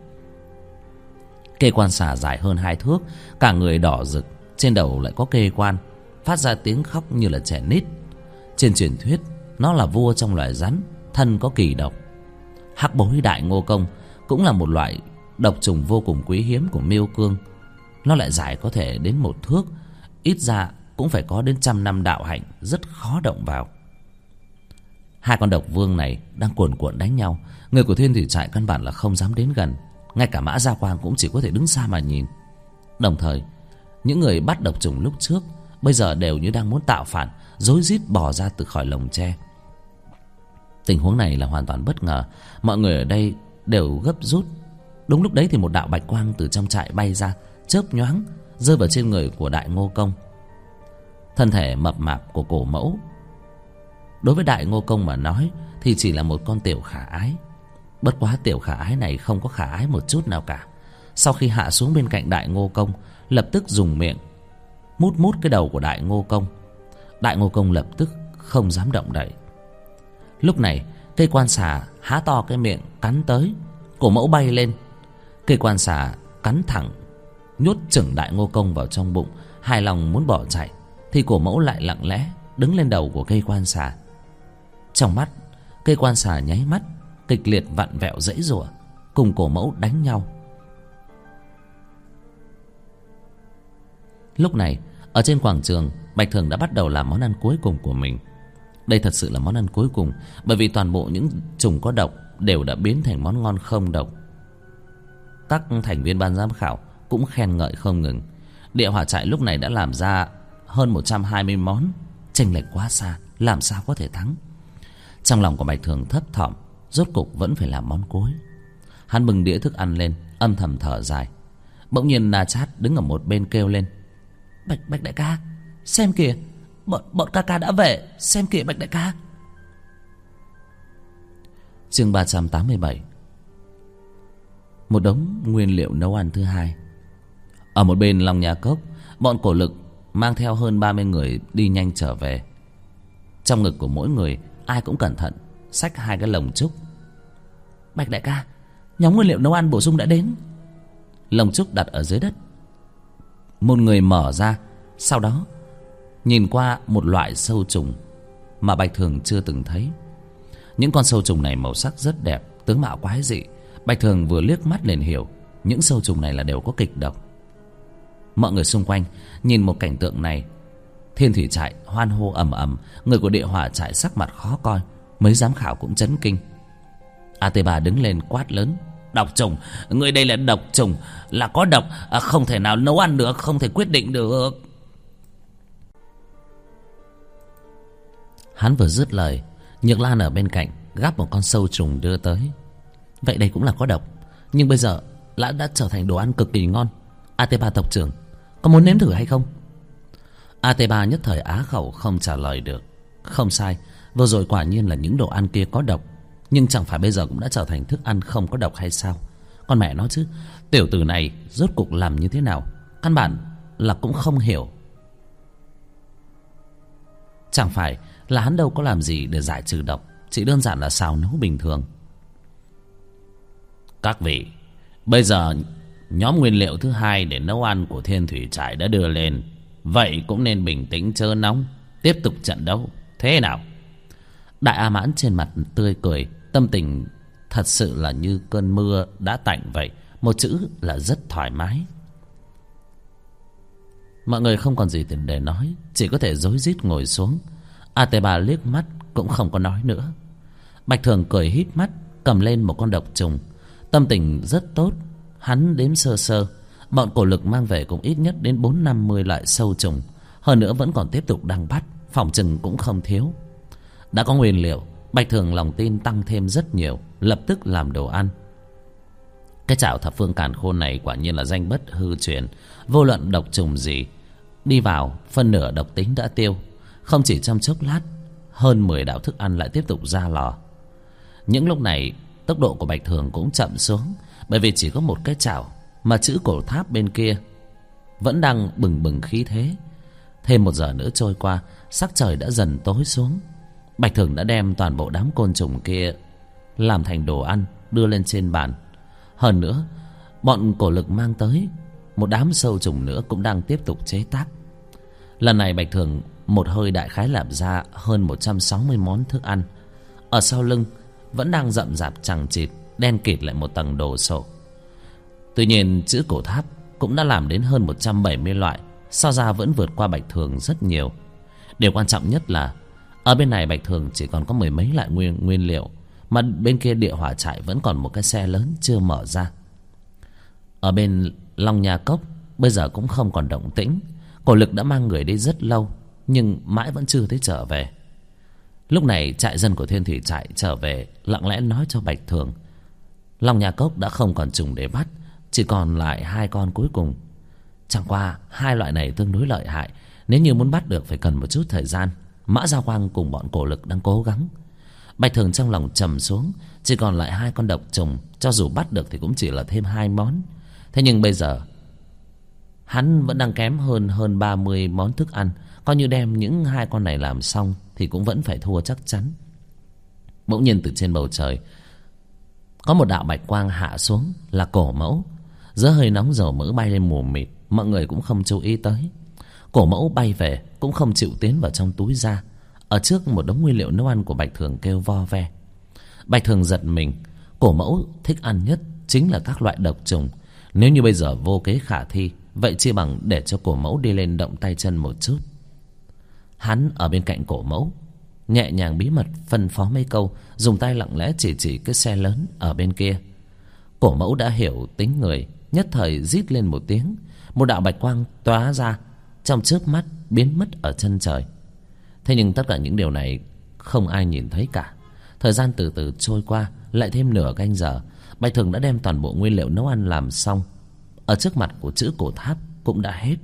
Cây quan xà dài hơn 2 thước, cả người đỏ rực, trên đầu lại có cây quan, phát ra tiếng khóc như là trẻ nít. Trên truyền thuyết nó là vua trong loài rắn, thân có kỳ độc. Hắc bối đại ngô công cũng là một loại độc trùng vô cùng quý hiếm của Miêu Cương. Nó lại dài có thể đến 1 thước, ít ra cũng phải có đến 100 năm đạo hạnh, rất khó động vào. Hai con độc vương này đang cuồn cuộn đánh nhau, người của Thiên Thủy Trại căn bản là không dám đến gần. Ngay cả Mã Gia Quang cũng chỉ có thể đứng xa mà nhìn. Đồng thời những người bắt độc trùng lúc trước bây giờ đều như đang muốn tạo phản, rối rít bò ra từ khỏi lồng tre. Tình huống này là hoàn toàn bất ngờ, mọi người ở đây đều gấp rút. Đúng lúc đấy thì một đạo bạch quang từ trong trại bay ra, chớp nhoáng rơi vào trên người của Đại Ngô Công. Thân thể mập mạp của Cổ Mẫu đối với Đại Ngô Công mà nói thì chỉ là một con tiểu khả ái. Bất quá tiểu khả ái này không có khả ái một chút nào cả. Sau khi hạ xuống bên cạnh Đại Ngô Công, lập tức dùng miệng mút cái đầu của Đại Ngô Công. Đại Ngô Công lập tức không dám động đậy. Lúc này cây quan xà há to cái miệng cắn tới. Cổ Mẫu bay lên, cây quan xà cắn thẳng, nhốt chửng Đại Ngô Công vào trong bụng. Hài lòng muốn bỏ chạy thì Cổ Mẫu lại lặng lẽ đứng lên đầu của cây quan xà. Trong mắt cây quan xà nháy mắt, kịch liệt vặn vẹo giãy giụa, cùng Cổ Mẫu đánh nhau. Lúc này ở trên quảng trường, Bạch Thường đã bắt đầu làm món ăn cuối cùng của mình. Đây thật sự là món ăn cuối cùng, bởi vì toàn bộ những trùng có độc đều đã biến thành món ngon không độc. Các thành viên ban giám khảo cũng khen ngợi không ngừng. Địa Hỏa Trại lúc này đã làm ra hơn 120 món, chênh lệch quá xa, làm sao có thể thắng. Trong lòng của Bạch Thường thấp thỏm, rốt cục vẫn phải làm món cuối. Hắn bưng đĩa thức ăn lên, âm thầm thở dài. Bỗng nhiên Na Chát đứng ở một bên kêu lên: Bạch đại ca, xem kìa, bọn ca ca đã về, xem kìa Bạch đại ca. Chương 387. một đống nguyên liệu nấu ăn thứ hai. Ở một bên Long Nha Cốc, bọn Cổ Lực mang theo hơn 30 người đi nhanh trở về. Trong ngực của mỗi người ai cũng cẩn thận xách 2 cái lồng trúc. Bạch đại ca, nhóm nguyên liệu nấu ăn bổ sung đã đến. Lồng trúc đặt ở dưới đất. Một người mở ra, sau đó nhìn qua một loại sâu trùng mà Bạch Thường chưa từng thấy. Những con sâu trùng này màu sắc rất đẹp, tướng mạo quái dị. Bạch Thường vừa liếc mắt liền hiểu những sâu trùng này là đều có kịch độc. Mọi người xung quanh nhìn một cảnh tượng này, Thiên Thủy trại hoan hô ầm ầm, người của Địa Hỏa trại sắc mặt khó coi, mấy giám khảo cũng chấn kinh. AT3 đứng lên quát lớn: Độc trùng, người đây là độc trùng, là có độc, không thể nào nấu ăn được, không thể quyết định được. Hắn vừa dứt lời, Nhược Lan ở bên cạnh gắp một con sâu trùng đưa tới. Vậy đây cũng là có độc, nhưng bây giờ đã trở thành đồ ăn cực kỳ ngon. AT3 tộc trưởng, có muốn nếm thử hay không? AT3 nhất thời á khẩu không trả lời được. Không sai, vừa rồi quả nhiên là những đồ ăn kia có độc, nhưng chẳng phải bây giờ cũng đã trở thành thức ăn không có độc hay sao? Con mẹ nó chứ, tiểu tử này rốt cuộc làm như thế nào, căn bản là cũng không hiểu. Chẳng phải là hắn đâu có làm gì để giải trừ độc, chỉ đơn giản là xào nấu bình thường. Các vị, bây giờ nhóm nguyên liệu thứ hai để nấu ăn của Thiên Thủy trại đã đưa lên, vậy cũng nên bình tĩnh chớ nóng, tiếp tục trận đấu. Thế nào? Đại A Mãn trên mặt tươi cười, tâm tình thật sự là như cơn mưa đã tạnh vậy, một chữ là rất thoải mái. Mọi người không còn gì để nói, chỉ có thể rối rít ngồi xuống. AT3 liếc mắt cũng không có nói nữa. Bạch Thường cười híp mắt, cầm lên một con độc trùng, tâm tình rất tốt. Hắn đếm sơ sơ, bọn Cổ Lực mang về cũng ít nhất đến 40-50 loại sâu trùng, hơn nữa vẫn còn tiếp tục đang bắt, phòng chừng cũng không thiếu. Đã có nguyên liệu, Bạch Thường lòng tin tăng thêm rất nhiều, lập tức làm đồ ăn. Cái chảo thập phương càn khôn này quả nhiên là danh bất hư truyền, vô luận độc trùng gì đi vào, phân nửa độc tính đã tiêu. Không chỉ trong chốc lát, hơn 10 đạo thức ăn lại tiếp tục ra lò. Những lúc này tốc độ của Bạch Thường cũng chậm xuống, bởi vì chỉ có một cái chảo mà chữ cổ tháp bên kia vẫn đang bừng bừng khí thế. Thêm 1 giờ nữa trôi qua, sắc trời đã dần tối xuống. Bạch Thường đã đem toàn bộ đám côn trùng kia làm thành đồ ăn đưa lên trên bàn. Hơn nữa, bọn Cổ Lực mang tới một đám sâu trùng nữa cũng đang tiếp tục chế tác. Lần này Bạch Thường một hơi đại khái làm ra hơn 160 món thức ăn. Ở sau lưng vẫn đang rậm rạp chằng chịt, đen kịt lại một tầng đồ sộ. Tuy nhiên chữ cổ tháp cũng đã làm đến hơn 170 loại, so ra vẫn vượt qua Bạch Thường rất nhiều. Điều quan trọng nhất là ở bên này Bạch Thường chỉ còn có 10 mấy loại nguyên liệu, mà bên kia Địa Hỏa trại vẫn còn một cái xe lớn chưa mở ra. Ở bên Long Nha Cốc bây giờ cũng không còn động tĩnh. Cổ Lực đã mang người đi rất lâu, nhưng mãi vẫn chưa thấy trở về. Lúc này trại dân của Thiên Thủy trại trở về, lặng lẽ nói cho Bạch Thường Long Nha Cốc đã không còn trùng để bắt, chỉ còn lại 2 con cuối cùng. Chẳng qua 2 loại này tương đối lợi hại, nếu như muốn bắt được phải cần một chút thời gian. Mã Gia Quang cùng bọn Cổ Lực đang cố gắng. Bạch Thường trong lòng trầm xuống, chỉ còn lại 2 con độc trùng, cho dù bắt được thì cũng chỉ là thêm 2 món. Thế nhưng bây giờ hắn vẫn đang kém hơn 30 món thức ăn, coi như đem những 2 con này làm xong thì cũng vẫn phải thua chắc chắn. Bỗng nhiên từ trên bầu trời có một đạo bạch quang hạ xuống, là Cổ Mẫu. Giữa hơi nóng dầu mỡ bay lên mù mịt, mọi người cũng không chú ý tới. Cổ Mẫu bay về cũng không chịu tiến vào trong túi ra. Ở trước một đống nguyên liệu nấu ăn của Bạch Thường kêu vo ve. Bạch Thường giật mình. Cổ Mẫu thích ăn nhất chính là các loại độc trùng. Nếu như bây giờ vô kế khả thi, vậy chi bằng để cho Cổ Mẫu đi lên động tay chân một chút. Hắn ở bên cạnh Cổ Mẫu, nhẹ nhàng bí mật phân phó mấy câu, dùng tay lặng lẽ chỉ cái xe lớn ở bên kia. Cổ Mẫu đã hiểu tính người, nhất thời rít lên một tiếng. Một đạo bạch quang tóa ra, trong chớp mắt biến mất ở chân trời. Thế nhưng tất cả những điều này không ai nhìn thấy cả. Thời gian từ từ trôi qua, lại thêm nửa canh giờ, Bạch Thường đã đem toàn bộ nguyên liệu nấu ăn làm xong. Ở trước mặt của chữ cổ tháp cũng đã hết.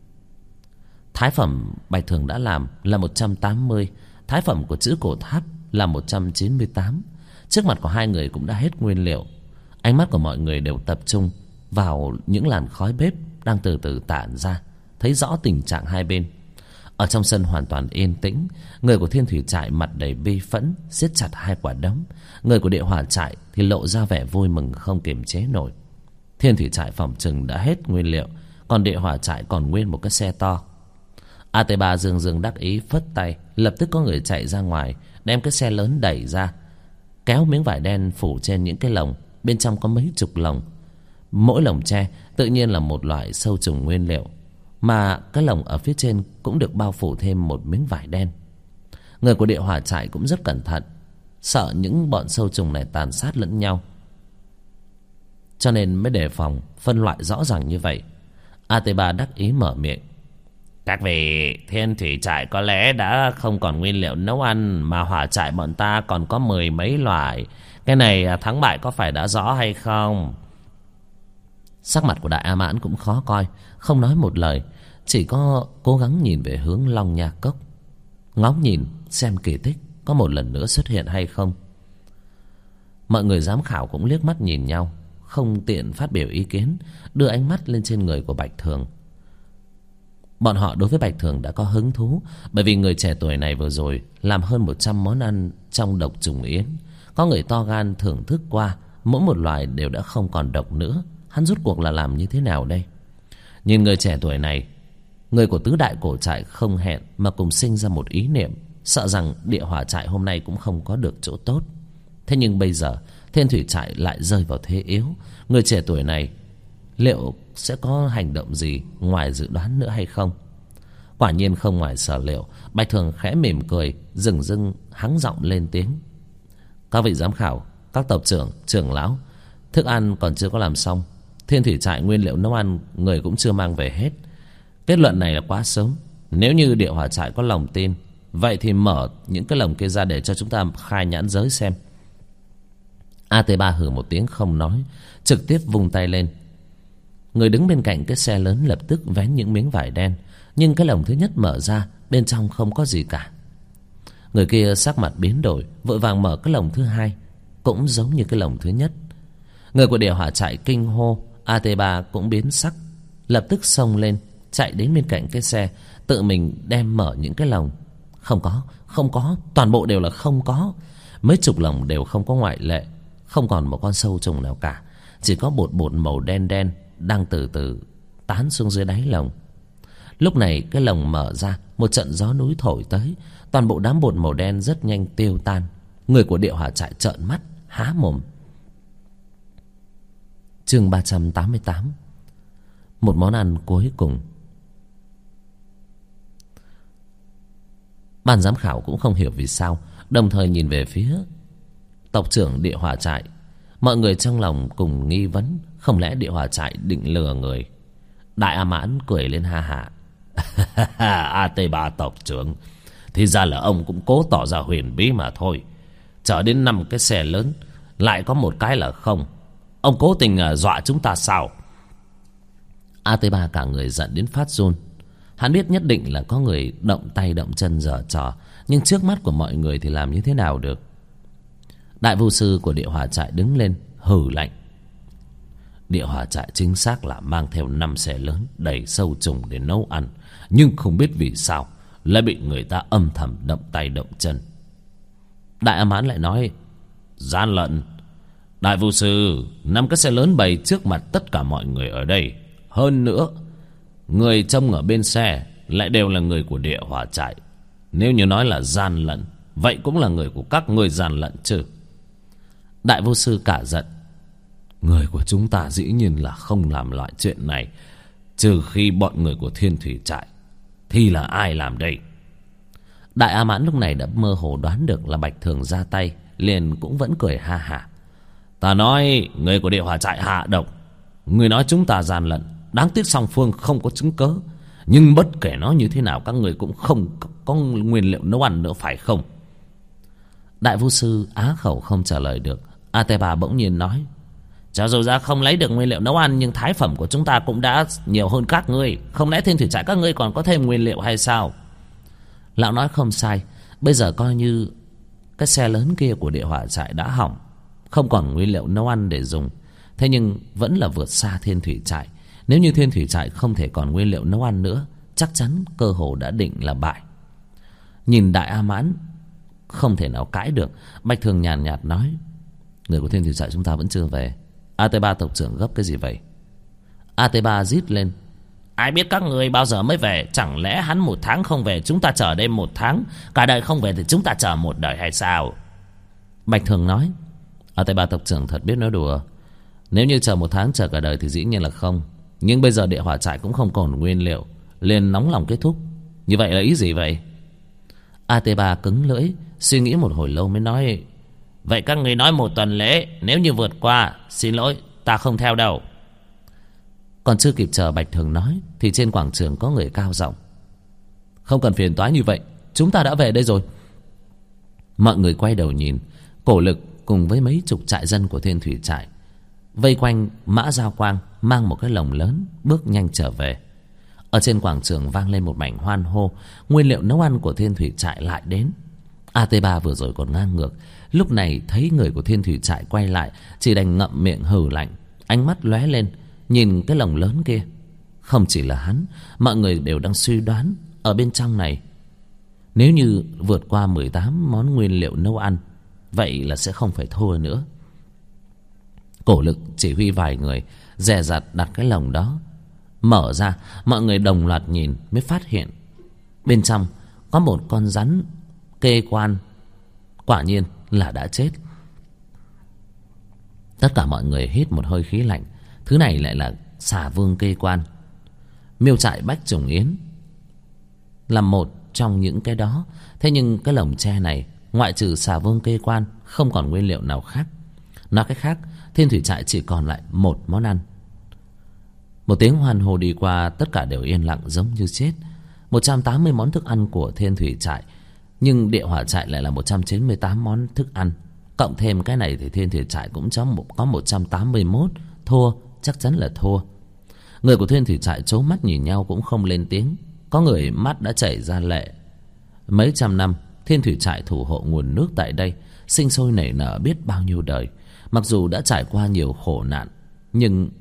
Thái phẩm Bạch Thường đã làm là 180, thái phẩm của chữ cổ tháp là 198. Trước mặt của 2 người cũng đã hết nguyên liệu. Ánh mắt của mọi người đều tập trung vào những làn khói bếp đang từ từ tản ra, thấy rõ tình trạng hai bên. Ở trong sân hoàn toàn yên tĩnh. Người của Thiên Thủy Trại mặt đầy bi phẫn, siết chặt hai quả đấm. Người của Địa Hỏa Trại thì lộ ra vẻ vui mừng không kiềm chế nổi. Thiên Thủy Trại phỏng chừng đã hết nguyên liệu, còn Địa Hỏa Trại còn nguyên một cái xe to. AT3 dương dương đắc ý phất tay, lập tức có người chạy ra ngoài, đem cái xe lớn đẩy ra, kéo miếng vải đen phủ trên những cái lồng. Bên trong có mấy chục lồng. Mỗi lồng tre tự nhiên là một loại sâu trùng nguyên liệu, mà cái lồng ở phía trên cũng được bao phủ thêm một miếng vải đen. Người của Địa Hỏa Trại cũng rất cẩn thận, sợ những bọn sâu trùng này tàn sát lẫn nhau, cho nên mới đề phòng phân loại rõ ràng như vậy. AT3 đắc ý mở miệng: các vị, Thiên Thủy Trại có lẽ đã không còn nguyên liệu nấu ăn, mà Hỏa Trại bọn ta còn có 10 mấy loại. Cái này thắng bại có phải đã rõ hay không? Sắc mặt của Đại A Mãn cũng khó coi, không nói một lời, chỉ có cố gắng nhìn về hướng Long Nha Cốc, ngóng nhìn xem kỳ tích có một lần nữa xuất hiện hay không. Mọi người giám khảo cũng liếc mắt nhìn nhau, không tiện phát biểu ý kiến, đưa ánh mắt lên trên người của Bạch Thường. Bọn họ đối với Bạch Thường đã có hứng thú, bởi vì người trẻ tuổi này vừa rồi làm hơn 100 món ăn trong độc trùng yến. Có người to gan thưởng thức qua, mỗi một loài đều đã không còn độc nữa. Hắn rốt cuộc là làm như thế nào đây? Nhìn người trẻ tuổi này, người của tứ đại cổ trại không hẹn mà cùng sinh ra một ý niệm, sợ rằng Địa Hỏa Trại hôm nay cũng không có được chỗ tốt. Thế nhưng bây giờ Thiên Thủy Trại lại rơi vào thế yếu. Người trẻ tuổi này liệu sẽ có hành động gì ngoài dự đoán nữa hay không? Quả nhiên không ngoài sở liệu. Bạch Thường khẽ mỉm cười, dừng dưng hắng giọng lên tiếng: các vị giám khảo, các tộc trưởng, trưởng lão, thức ăn còn chưa có làm xong. Thiên Thủy Trại nguyên liệu nấu ăn người cũng chưa mang về hết. Kết luận này là quá sớm. Nếu như Địa Hỏa Trại có lòng tin, vậy thì mở những cái lồng kia ra để cho chúng ta khai nhãn giới xem. AT3 hừ một tiếng không nói, trực tiếp vung tay lên. Người đứng bên cạnh cái xe lớn lập tức vén những miếng vải đen, nhưng cái lồng thứ nhất mở ra, bên trong không có gì cả. Người kia sắc mặt biến đổi, vội vàng mở cái lồng thứ hai, cũng giống như cái lồng thứ nhất. Người của Địa Hỏa Trại kinh hô, AT3 cũng biến sắc, lập tức xông lên, chạy đến bên cạnh cái xe, tự mình đem mở những cái lồng. Không có, toàn bộ đều là không có. Mấy chục lồng đều không có ngoại lệ, không còn một con sâu trùng nào cả, chỉ có bột bột màu đen đen đang từ từ tán xuống dưới đáy lồng. Lúc này cái lồng mở ra, một trận gió núi thổi tới, toàn bộ đám bột màu đen rất nhanh tiêu tan. Người của Địa Hỏa Trại trợn mắt há mồm. Chương 388. Một món ăn cuối cùng. Ban giám khảo cũng không hiểu vì sao, đồng thời nhìn về phía tộc trưởng Địa Hỏa Trại. Mọi người trong lòng cùng nghi vấn, không lẽ Địa Hỏa Trại định lừa người? Đại A Mãn cười lên ha hả. AT3 tộc trưởng, thì ra là ông cũng cố tỏ ra huyền bí mà thôi. Chở đến 5 cái xe lớn, lại có một cái là không. Ông cố tình dọa chúng ta sao? AT3 cả người giận đến phát run. Hắn biết nhất định là có người động tay động chân giở trò, nhưng trước mắt của mọi người thì làm như thế nào được? Đại vu sư của Địa Hỏa Trại đứng lên hừ lạnh. Địa Hỏa Trại chính xác là mang theo 5 xe lớn đầy sâu trùng để nấu ăn, nhưng không biết vì sao lại bị người ta âm thầm động tay động chân. Đại A Mãn lại nói: gian lận. Đại vu sư, 5 cái xe lớn bày trước mặt tất cả mọi người ở đây. Hơn nữa, người trông ở bên xe lại đều là người của Địa Hỏa Trại. Nếu như nói là gian lận, vậy cũng là người của các ngươi gian lận chứ. Đại vô sư cả giận. Người của chúng ta dĩ nhiên là không làm loại chuyện này, trừ khi bọn người của Thiên Thủy Trại. Thì là ai làm đây? Đại A Mãn lúc này đã mơ hồ đoán được là Bạch Thường ra tay, liền cũng vẫn cười ha hả. Ta nói người của Địa Hỏa Trại hạ độc, người nói chúng ta gian lận. Đáng tiếc song phương không có chứng cớ, nhưng bất kể nó như thế nào, các người cũng không có nguyên liệu nấu ăn nữa phải không? Đại vô sư á khẩu không trả lời được. AT3 bỗng nhiên nói: cho dù ra không lấy được nguyên liệu nấu ăn, nhưng thái phẩm của chúng ta cũng đã nhiều hơn các ngươi. Không lẽ Thiên Thủy Trại các ngươi còn có thêm nguyên liệu hay sao? Lão nói không sai. Bây giờ coi như cái xe lớn kia của Địa Hỏa Trại đã hỏng, không còn nguyên liệu nấu ăn để dùng, thế nhưng vẫn là vượt xa Thiên Thủy Trại. Nếu như Thiên Thủy Trại không thể còn nguyên liệu nấu ăn nữa, chắc chắn cơ hồ đã định là bại. Nhìn Đại A Mãn không thể nào cãi được, Bạch Thường nhàn nhạt nói: người của Thiên Thủy Trại chúng ta vẫn chưa về. AT3 tộc trưởng gấp cái gì vậy? AT3 rít lên: ai biết các người bao giờ mới về? Chẳng lẽ hắn 1 tháng không về, chúng ta chờ đêm 1 tháng, cả đời không về thì chúng ta chờ 1 đời hay sao? Bạch Thường nói: AT3 tộc trưởng thật biết nói đùa. Nếu như chờ 1 tháng chờ cả đời thì dĩ nhiên là không. Nhưng bây giờ địa hỏa trại cũng không còn nguyên liệu, liền nóng lòng kết thúc. Như vậy là ý gì vậy? AT3 cứng lưỡi, suy nghĩ một hồi lâu mới nói: vậy các người nói 1 tuần lễ, nếu như vượt qua, xin lỗi, ta không theo đâu. Còn chưa kịp chờ Bạch Thường nói thì trên quảng trường có người cao giọng: không cần phiền toái như vậy, chúng ta đã về đây rồi. Mọi người quay đầu nhìn, Cổ Lực cùng với mấy chục trại dân của Thiên Thủy Trại vây quanh Mã Giao Quang mang một cái lồng lớn bước nhanh trở về. Ở trên quảng trường vang lên một mảnh hoan hô, nguyên liệu nấu ăn của Thiên Thủy Trại lại đến. AT3 vừa rồi còn ngang ngược, lúc này thấy người của Thiên Thủy Trại quay lại, chỉ đành ngậm miệng hừ lạnh, ánh mắt lóe lên nhìn cái lồng lớn kia. Không chỉ là hắn, mọi người đều đang suy đoán ở bên trong này, nếu như vượt qua 18 món nguyên liệu nấu ăn, vậy là sẽ không phải thua nữa. Cổ Lực chỉ huy vài người dè dặt đặt cái lồng đó mở ra. Mọi người đồng loạt nhìn mới phát hiện bên trong có một con rắn kê quan, quả nhiên là đã chết. Tất cả mọi người hít một hơi khí lạnh. Thứ này lại là xà vương kê quan. Miêu trại Bách Trùng Yến là một trong những cái đó. Thế nhưng cái lồng tre này, ngoại trừ xà vương kê quan, không còn nguyên liệu nào khác. Nói cách khác, Thiên Thủy Trại chỉ còn lại 1 món ăn. Một tiếng hoan hô đi qua, tất cả đều yên lặng giống như chết. 180 món thức ăn của Thiên Thủy Trại, nhưng địa hỏa trại lại là 198 món thức ăn. Cộng thêm cái này thì Thiên Thủy Trại cũng có 181. Thua, chắc chắn là thua. Người của Thiên Thủy Trại trố mắt nhìn nhau cũng không lên tiếng. Có người mắt đã chảy ra lệ. Mấy trăm năm Thiên Thủy Trại thủ hộ nguồn nước tại đây, sinh sôi nảy nở biết bao nhiêu đời. Mặc dù đã trải qua nhiều khổ nạn, nhưng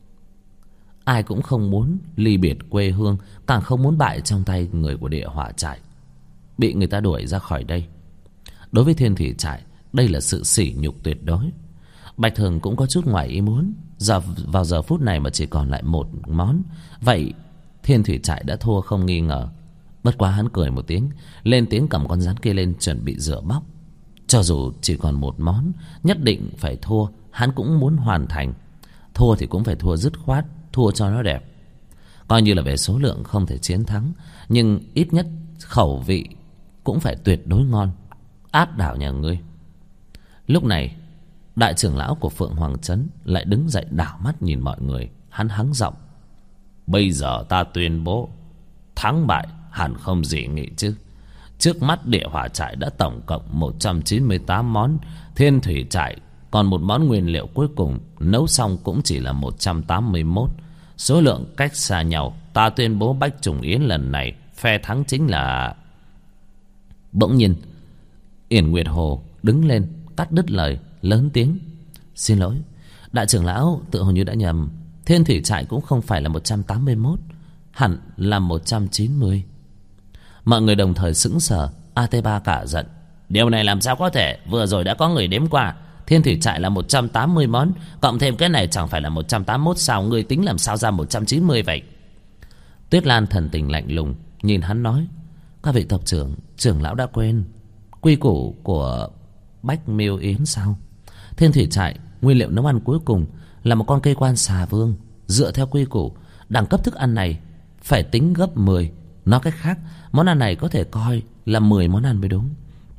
ai cũng không muốn ly biệt quê hương, càng không muốn bại trong tay người của địa hỏa trại, bị người ta đuổi ra khỏi đây. Đối với Thiên Thủy Trại, đây là sự sỉ nhục tuyệt đối. Bạch Thường cũng có chút ngoài ý muốn. Vào giờ phút này mà chỉ còn lại 1 món, vậy Thiên Thủy Trại đã thua không nghi ngờ. Bất quá hắn cười một tiếng, lên tiếng cầm con rắn kia lên chuẩn bị rửa bóc. Cho dù chỉ còn 1 món, nhất định phải thua, hắn cũng muốn hoàn thành. Thua thì cũng phải thua dứt khoát, thua cho nó đẹp. Coi như là về số lượng không thể chiến thắng, nhưng ít nhất khẩu vị cũng phải tuyệt đối ngon, áp đảo nhà ngươi. Lúc này đại trưởng lão của Phượng Hoàng Trấn lại đứng dậy đảo mắt nhìn mọi người. Hắn hắng giọng: bây giờ ta tuyên bố thắng bại hẳn không dị nghị chứ. Trước mắt địa hỏa trại đã tổng cộng 198 món. Thiên Thủy Trại còn 1 món nguyên liệu cuối cùng, nấu xong cũng chỉ là 181. Số lượng cách xa nhau. Ta tuyên bố Bách Trùng Yến lần này phe thắng chính là... Bỗng nhiên Yển Nguyệt Hồ đứng lên cắt đứt lời, lớn tiếng: xin lỗi, đại trưởng lão tự hồ như đã nhầm. Thiên Thủy Trại cũng không phải là 181, hẳn là 190. Mọi người đồng thời sững sờ. AT3 cả giận: điều này làm sao có thể? Vừa rồi đã có người đếm qua, Thiên Thủy Trại là 180 món, cộng thêm cái này chẳng phải là 181 sao? Người tính làm sao ra 190 vậy? Tuyết Lan thần tình lạnh lùng nhìn hắn nói: các vị tộc trưởng, trưởng lão đã quên quy củ của Bách Miêu Yến sao? Thiên Thủy Trại nguyên liệu nấu ăn cuối cùng là một con cây quan xà vương. Dựa theo quy củ, đẳng cấp thức ăn này phải tính gấp 10. Nói cách khác, món ăn này có thể coi là 10 món ăn mới đúng.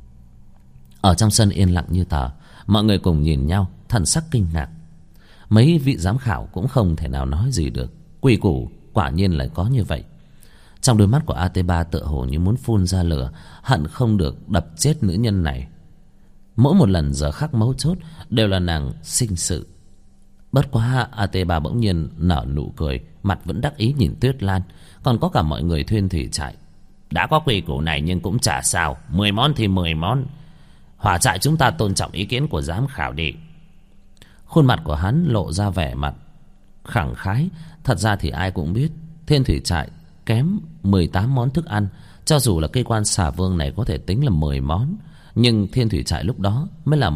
Ở trong sân yên lặng như tờ, mọi người cùng nhìn nhau, thần sắc kinh ngạc. Mấy vị giám khảo cũng không thể nào nói gì được. Quy củ quả nhiên lại có như vậy. Trong đôi mắt của AT3 tựa hồ như muốn phun ra lửa, hận không được đập chết nữ nhân này. Mỗi một lần giờ khắc mấu chốt đều là nàng sinh sự. Bất quá AT3 bỗng nhiên nở nụ cười, mặt vẫn đắc ý nhìn Tuyết Lan, còn có cả mọi người Thiên Thủy Trại. Đã có quy củ này nhưng cũng chả sao, 10 món thì 10 món. Hỏa trại chúng ta tôn trọng ý kiến của giám khảo đi. Khuôn mặt của hắn lộ ra vẻ mặt khẳng khái. Thật ra thì ai cũng biết Thiên Thủy Trại kém 18 món thức ăn. Cho dù là cây quan xà vương này có thể tính là 10 món, nhưng Thiên Thủy Trại lúc đó mới là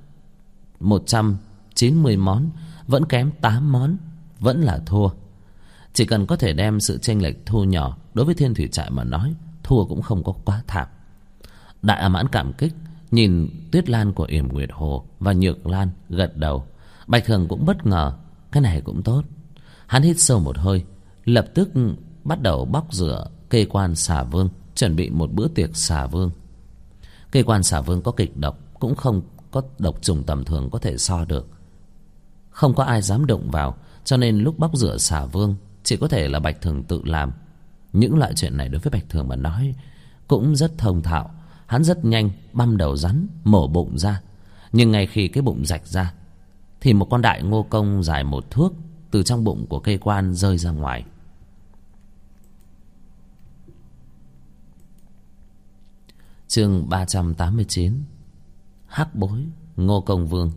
190 món. Vẫn kém 8 món, vẫn là thua. Chỉ cần có thể đem sự chênh lệch thu nhỏ, đối với Thiên Thủy Trại mà nói, thua cũng không có quá thảm. Đại A Mãn cảm kích nhìn Tuyết Lan của Yểm Nguyệt Hồ và Nhược Lan, gật đầu. Bạch Thường cũng bất ngờ, cái này cũng tốt. Hắn hít sâu một hơi, lập tức bắt đầu bóc rửa cây quan xà vương, chuẩn bị một bữa tiệc xà vương. Cây quan xà vương có kịch độc, cũng không có độc trùng tầm thường có thể so được. Không có ai dám động vào, cho nên lúc bóc rửa xà vương chỉ có thể là Bạch Thường tự làm. Những loại chuyện này đối với Bạch Thường mà nói cũng rất thông thạo. Hắn rất nhanh băm đầu rắn, mổ bụng ra. Nhưng ngay khi cái bụng rạch ra thì một con đại ngô công dài 1 thước từ trong bụng của cây quan rơi ra ngoài. Chương 389. Hắc bối Ngô Công Vương.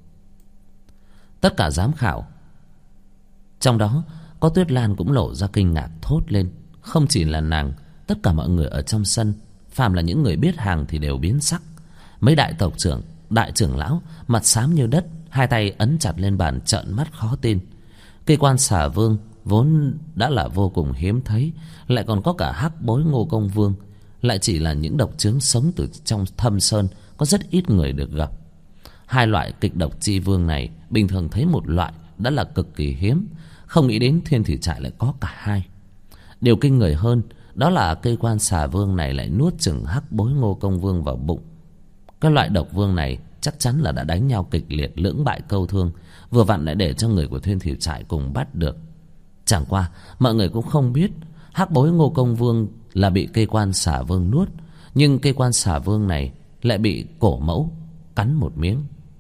Tất cả giám khảo, trong đó có Tuyết Lan, cũng lộ ra kinh ngạc thốt lên. Không chỉ là nàng, tất cả mọi người ở trong sân, phàm là những người biết hàng thì đều biến sắc. Mấy đại tộc trưởng, đại trưởng lão mặt xám như đất, hai tay ấn chặt lên bàn trợn mắt khó tin. Cây quan xà vương vốn đã là vô cùng hiếm thấy, lại còn có cả hắc bối Ngô Công Vương. Lại chỉ là những độc chướng sống từ trong thâm sơn, có rất ít người được gặp. Hai loại kịch độc chi vương này bình thường thấy một loại đã là cực kỳ hiếm, không nghĩ đến Thiên Thủy Trại lại có cả hai. Điều kinh người hơn đó là cây quan xà vương này lại nuốt chửng hắc bối Ngô Công Vương vào bụng. Cái loại độc vương này chắc chắn là đã đánh nhau kịch liệt, lưỡng bại câu thương, vừa vặn lại để cho người của Thiên Thủy Trại cùng bắt được. Chẳng qua mọi người cũng không biết hắc bối Ngô Công Vương là bị cây quan xà vương nuốt, nhưng cây quan xà vương này lại bị cổ mẫu cắn một miếng.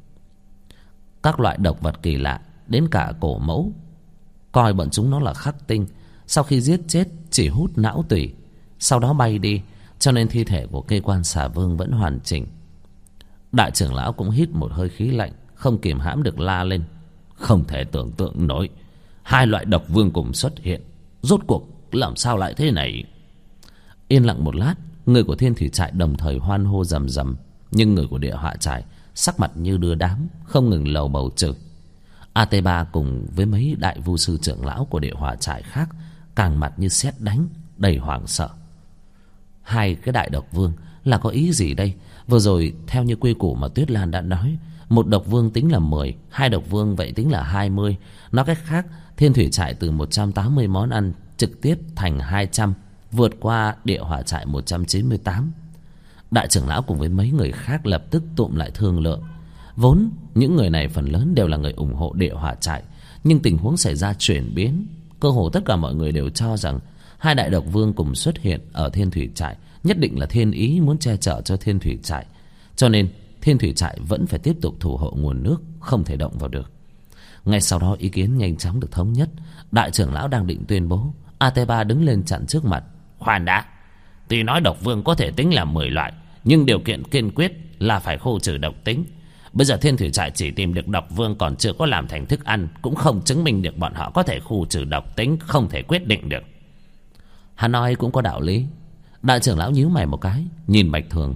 Các loại độc vật kỳ lạ, đến cả cổ mẫu coi bọn chúng nó là khắc tinh, sau khi giết chết chỉ hút não tủy, sau đó bay đi, cho nên thi thể của cây quan xà vương vẫn hoàn chỉnh. Đại trưởng lão cũng hít một hơi khí lạnh, không kìm hãm được la lên: không thể tưởng tượng nổi, hai loại độc vương cùng xuất hiện, rốt cuộc làm sao lại thế này? Yên lặng một lát, người của Thiên Thủy Trại đồng thời hoan hô rầm rầm, nhưng người của Địa Họa Trại sắc mặt như đưa đám, không ngừng lầu bầu chửi. AT3 cùng với mấy đại vu sư trưởng lão của Địa Hỏa Trại khác càng mặt như sét đánh, đầy hoảng sợ. Hai cái đại độc vương là có ý gì đây? Vừa rồi theo như quy củ mà Tuyết Lan đã nói, một độc vương tính là 10, hai độc vương vậy tính là 20. Nói cách khác, Thiên Thủy Trại từ 180 món ăn trực tiếp thành 200, vượt qua Địa Hỏa Trại 198. Đại trưởng lão cùng với mấy người khác lập tức tụm lại thương lượng. Vốn những người này phần lớn đều là người ủng hộ Địa Hỏa Trại, nhưng tình huống xảy ra chuyển biến, cơ hồ tất cả mọi người đều cho rằng hai đại độc vương cùng xuất hiện ở Thiên Thủy Trại nhất định là thiên ý muốn che chở cho Thiên Thủy Trại, cho nên Thiên Thủy Trại vẫn phải tiếp tục thủ hộ nguồn nước, không thể động vào được. Ngay sau đó ý kiến nhanh chóng được thống nhất. Đại trưởng lão đang định tuyên bố, AT3 đứng lên chặn trước mặt: khoan đã, tuy nói độc vương có thể tính là 10 loại, nhưng điều kiện kiên quyết là phải khu trừ độc tính. Bây giờ Thiên Thủy Trại chỉ tìm được độc vương, còn chưa có làm thành thức ăn, cũng không chứng minh được bọn họ có thể khu trừ độc tính, không thể quyết định được. Hắn nói cũng có đạo lý. Đại trưởng lão nhíu mày một cái, nhìn Bạch Thường.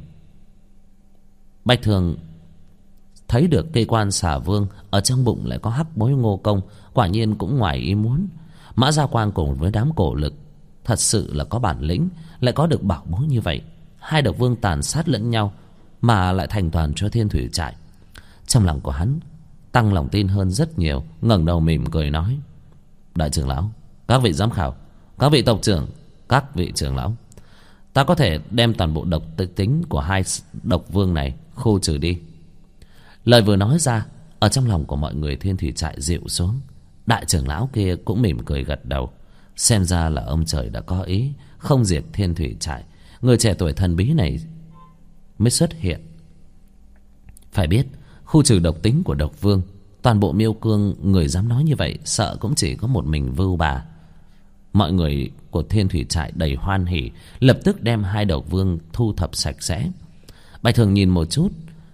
Bạch Thường thấy được cây quan xà vương ở trong bụng lại có hắc bối Ngô Công, quả nhiên cũng ngoài ý muốn. Mã Gia Quang cùng với đám cổ lực thật sự là có bản lĩnh, lại có được bảo bối như vậy. Hai độc vương tàn sát lẫn nhau mà lại thành toàn cho Thiên Thủy Trại. Trong lòng của hắn tăng lòng tin hơn rất nhiều, ngẩng đầu mỉm cười nói: đại trưởng lão, các vị giám khảo, các vị tộc trưởng, các vị trưởng lão, ta có thể đem toàn bộ độc tính của hai độc vương này khu trừ đi. Lời vừa nói ra, ở trong lòng của mọi người Thiên Thủy Trại dịu xuống. Đại trưởng lão kia cũng mỉm cười gật đầu. Xem ra là ông trời đã có ý không diệt Thiên Thủy Trại, người trẻ tuổi thần bí này mới xuất hiện. Phải biết, khu trừ độc tính của độc vương, toàn bộ Miêu Cương người dám nói như vậy sợ cũng chỉ có một mình Vưu Bà. Mọi người của Thiên Thủy Trại đầy hoan hỉ, lập tức đem hai độc vương thu thập sạch sẽ. Bạch Thường nhìn một chút,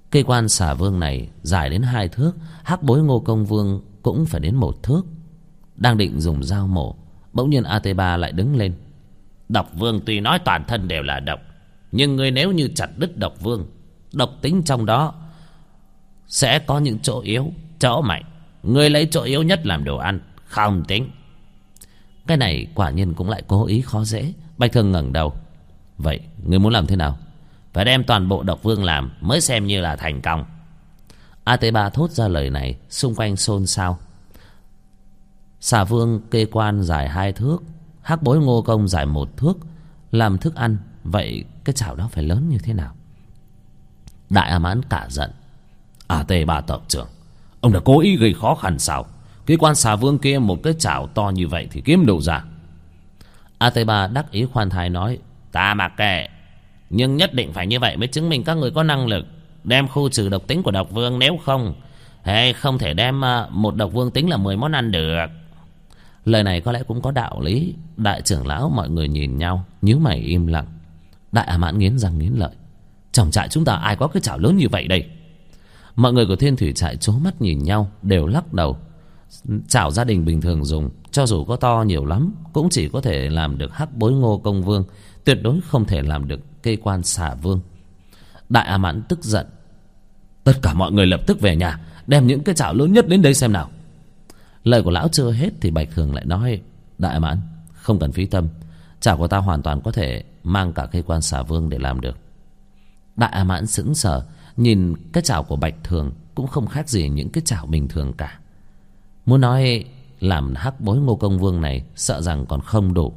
Cây quan xà vương này dài đến 2 thước, hắc bối Ngô Công Vương cũng phải đến 1 thước. Đang định dùng dao mổ, bỗng nhiên AT3 lại đứng lên. Độc vương tuy nói toàn thân đều là độc, nhưng ngươi nếu như chặt đứt độc vương, độc tính trong đó sẽ có những chỗ yếu, chỗ mạnh. Ngươi lấy chỗ yếu nhất làm đồ ăn, không tính. Cái này quả nhiên cũng lại cố ý khó dễ. Bạch Thường ngẩng đầu. Vậy ngươi muốn làm thế nào? Phải đem toàn bộ độc vương làm mới xem như là thành công. AT3 thốt ra lời này, xung quanh xôn xao. Xà vương kê quan dài 2 thước, hắc bối Ngô Công dài 1 thước, làm thức ăn, vậy cái chảo đó phải lớn như thế nào? Đại A Mãn cả giận. AT3 tộc trưởng, ông đã cố ý gây khó khăn sao? Cái quan xà vương kia một cái chảo to như vậy thì kiếm đâu ra? AT3 đắc ý khoan thai nói. Ta mặc kệ, nhưng nhất định phải như vậy mới chứng minh các người có năng lực đem khu trừ độc tính của độc vương. Nếu không, hay không thể đem một độc vương tính là 10 món ăn được. Lời này có lẽ cũng có đạo lý. Đại trưởng lão mọi người nhìn nhau, nhíu mày im lặng. Đại A Mãn nghiến răng nghiến lợi. Trong trại chúng ta ai có cái chảo lớn như vậy đây? Mọi người của Thiên Thủy trại trố mắt nhìn nhau, đều lắc đầu. Chảo gia đình bình thường dùng, cho dù có to nhiều lắm, cũng chỉ có thể làm được hắc bối Ngô Công Vương, tuyệt đối không thể làm được cây quan xà vương. Đại A Mãn tức giận. Tất cả mọi người lập tức về nhà, đem những cái chảo lớn nhất đến đây xem nào. Lời của lão chưa hết thì Bạch Thường lại nói. Đại A Mãn, không cần phí tâm, chảo của ta hoàn toàn có thể mang cả cây quan xà vương để làm được. Đại A Mãn sững sờ, nhìn cái chảo của Bạch Thường cũng không khác gì những cái chảo bình thường cả. Muốn nói làm hắc bối Ngô Công Vương này sợ rằng còn không đủ.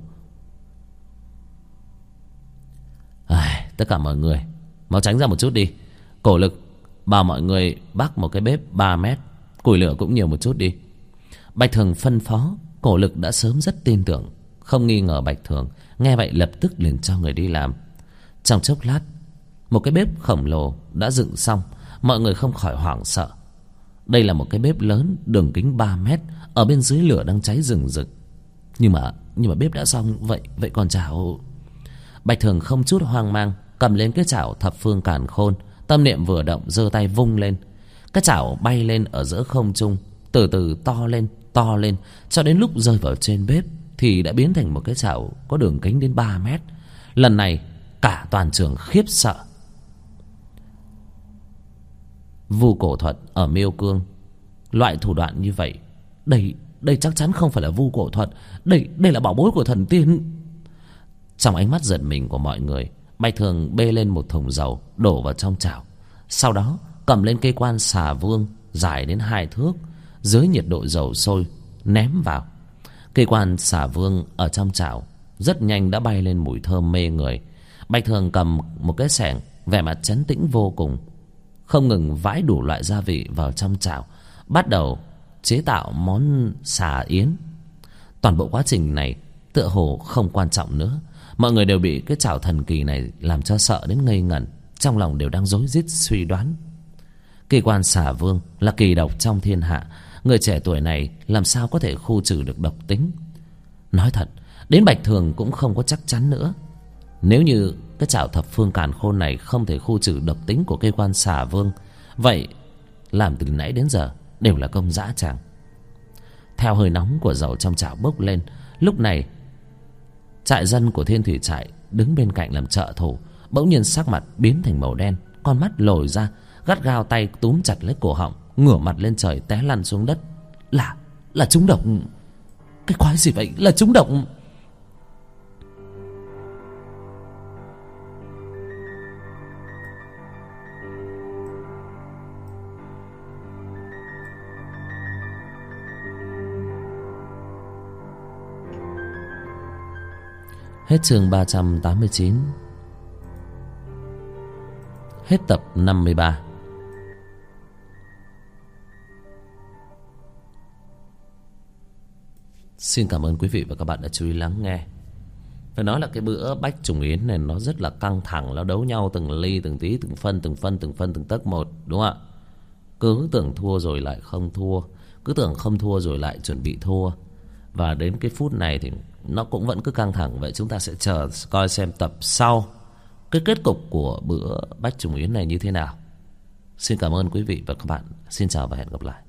Tất cả mọi người mau tránh ra một chút đi. Cổ Lực bảo mọi người bắc một cái bếp 3 mét, củi lửa cũng nhiều một chút đi. Bạch Thường phân phó. Cổ Lực đã sớm rất tin tưởng, không nghi ngờ Bạch Thường. Nghe vậy lập tức liền cho người đi làm. Trong chốc lát, một cái bếp khổng lồ đã dựng xong. Mọi người không khỏi hoảng sợ. Đây là một cái bếp lớn, đường kính 3 mét, ở bên dưới lửa đang cháy rừng rực. Nhưng mà bếp đã xong, vậy còn chảo? Bạch Thường không chút hoang mang, cầm lên cái chảo thập phương càn khôn, tâm niệm vừa động, giơ tay vung lên. Cái chảo bay lên ở giữa không trung, từ từ to lên, cho đến lúc rơi vào trên bếp thì đã biến thành một cái chảo có đường kính đến 3 mét. Lần này cả toàn trường khiếp sợ. Vu cổ thuật ở Miêu Cương, loại thủ đoạn như vậy, đây chắc chắn không phải là vu cổ thuật, đây là bảo bối của thần tiên. Trong ánh mắt giận mình của mọi người, Bạch Thường bê lên một thùng dầu đổ vào trong chảo. Sau đó cầm lên cây quan xà vương dài đến 2 thước, dưới nhiệt độ dầu sôi ném vào. Cây quan xà vương ở trong chảo rất nhanh đã bay lên mùi thơm mê người. Bạch Thường cầm một cái xẻng, vẻ mặt trấn tĩnh vô cùng, không ngừng vãi đủ loại gia vị vào trong chảo, bắt đầu chế tạo món xà yến. Toàn bộ quá trình này tựa hồ không quan trọng nữa. Mọi người đều bị cái chảo thần kỳ này làm cho sợ đến ngây ngẩn, trong lòng đều đang rối rít suy đoán. Kỳ quan xà vương là kỳ độc trong thiên hạ, người trẻ tuổi này làm sao có thể khu trừ được độc tính? Nói thật, đến Bạch Thường cũng không có chắc chắn nữa. Nếu như cái chảo thập phương càn khôn này không thể khu trừ độc tính của cây quan xà vương, vậy làm từ nãy đến giờ đều là công dã tràng. Theo hơi nóng của dầu trong chảo bốc lên, lúc này trại dân của Thiên Thủy trại đứng bên cạnh làm trợ thủ bỗng nhiên sắc mặt biến thành màu đen, con mắt lồi ra, gắt gao tay túm chặt lấy cổ họng, ngửa mặt lên trời té lăn xuống đất. Là trúng độc. Cái quái gì vậy? Là trúng độc. Hết chương 389. Hết tập 53. Xin cảm ơn quý vị và các bạn đã chú ý lắng nghe. Phải nói là cái bữa Bách Trùng Yến này nó rất là căng thẳng. Nó đấu nhau từng ly, từng tí, từng phân, từng tấc một, đúng không ạ? Cứ tưởng thua rồi lại không thua, cứ tưởng không thua rồi lại chuẩn bị thua. Và đến cái phút này thì nó cũng vẫn cứ căng thẳng. Vậy chúng ta sẽ chờ coi xem tập sau cái kết cục của bữa Bách Trùng Yến này như thế nào. Xin cảm ơn quý vị và các bạn. Xin chào và hẹn gặp lại.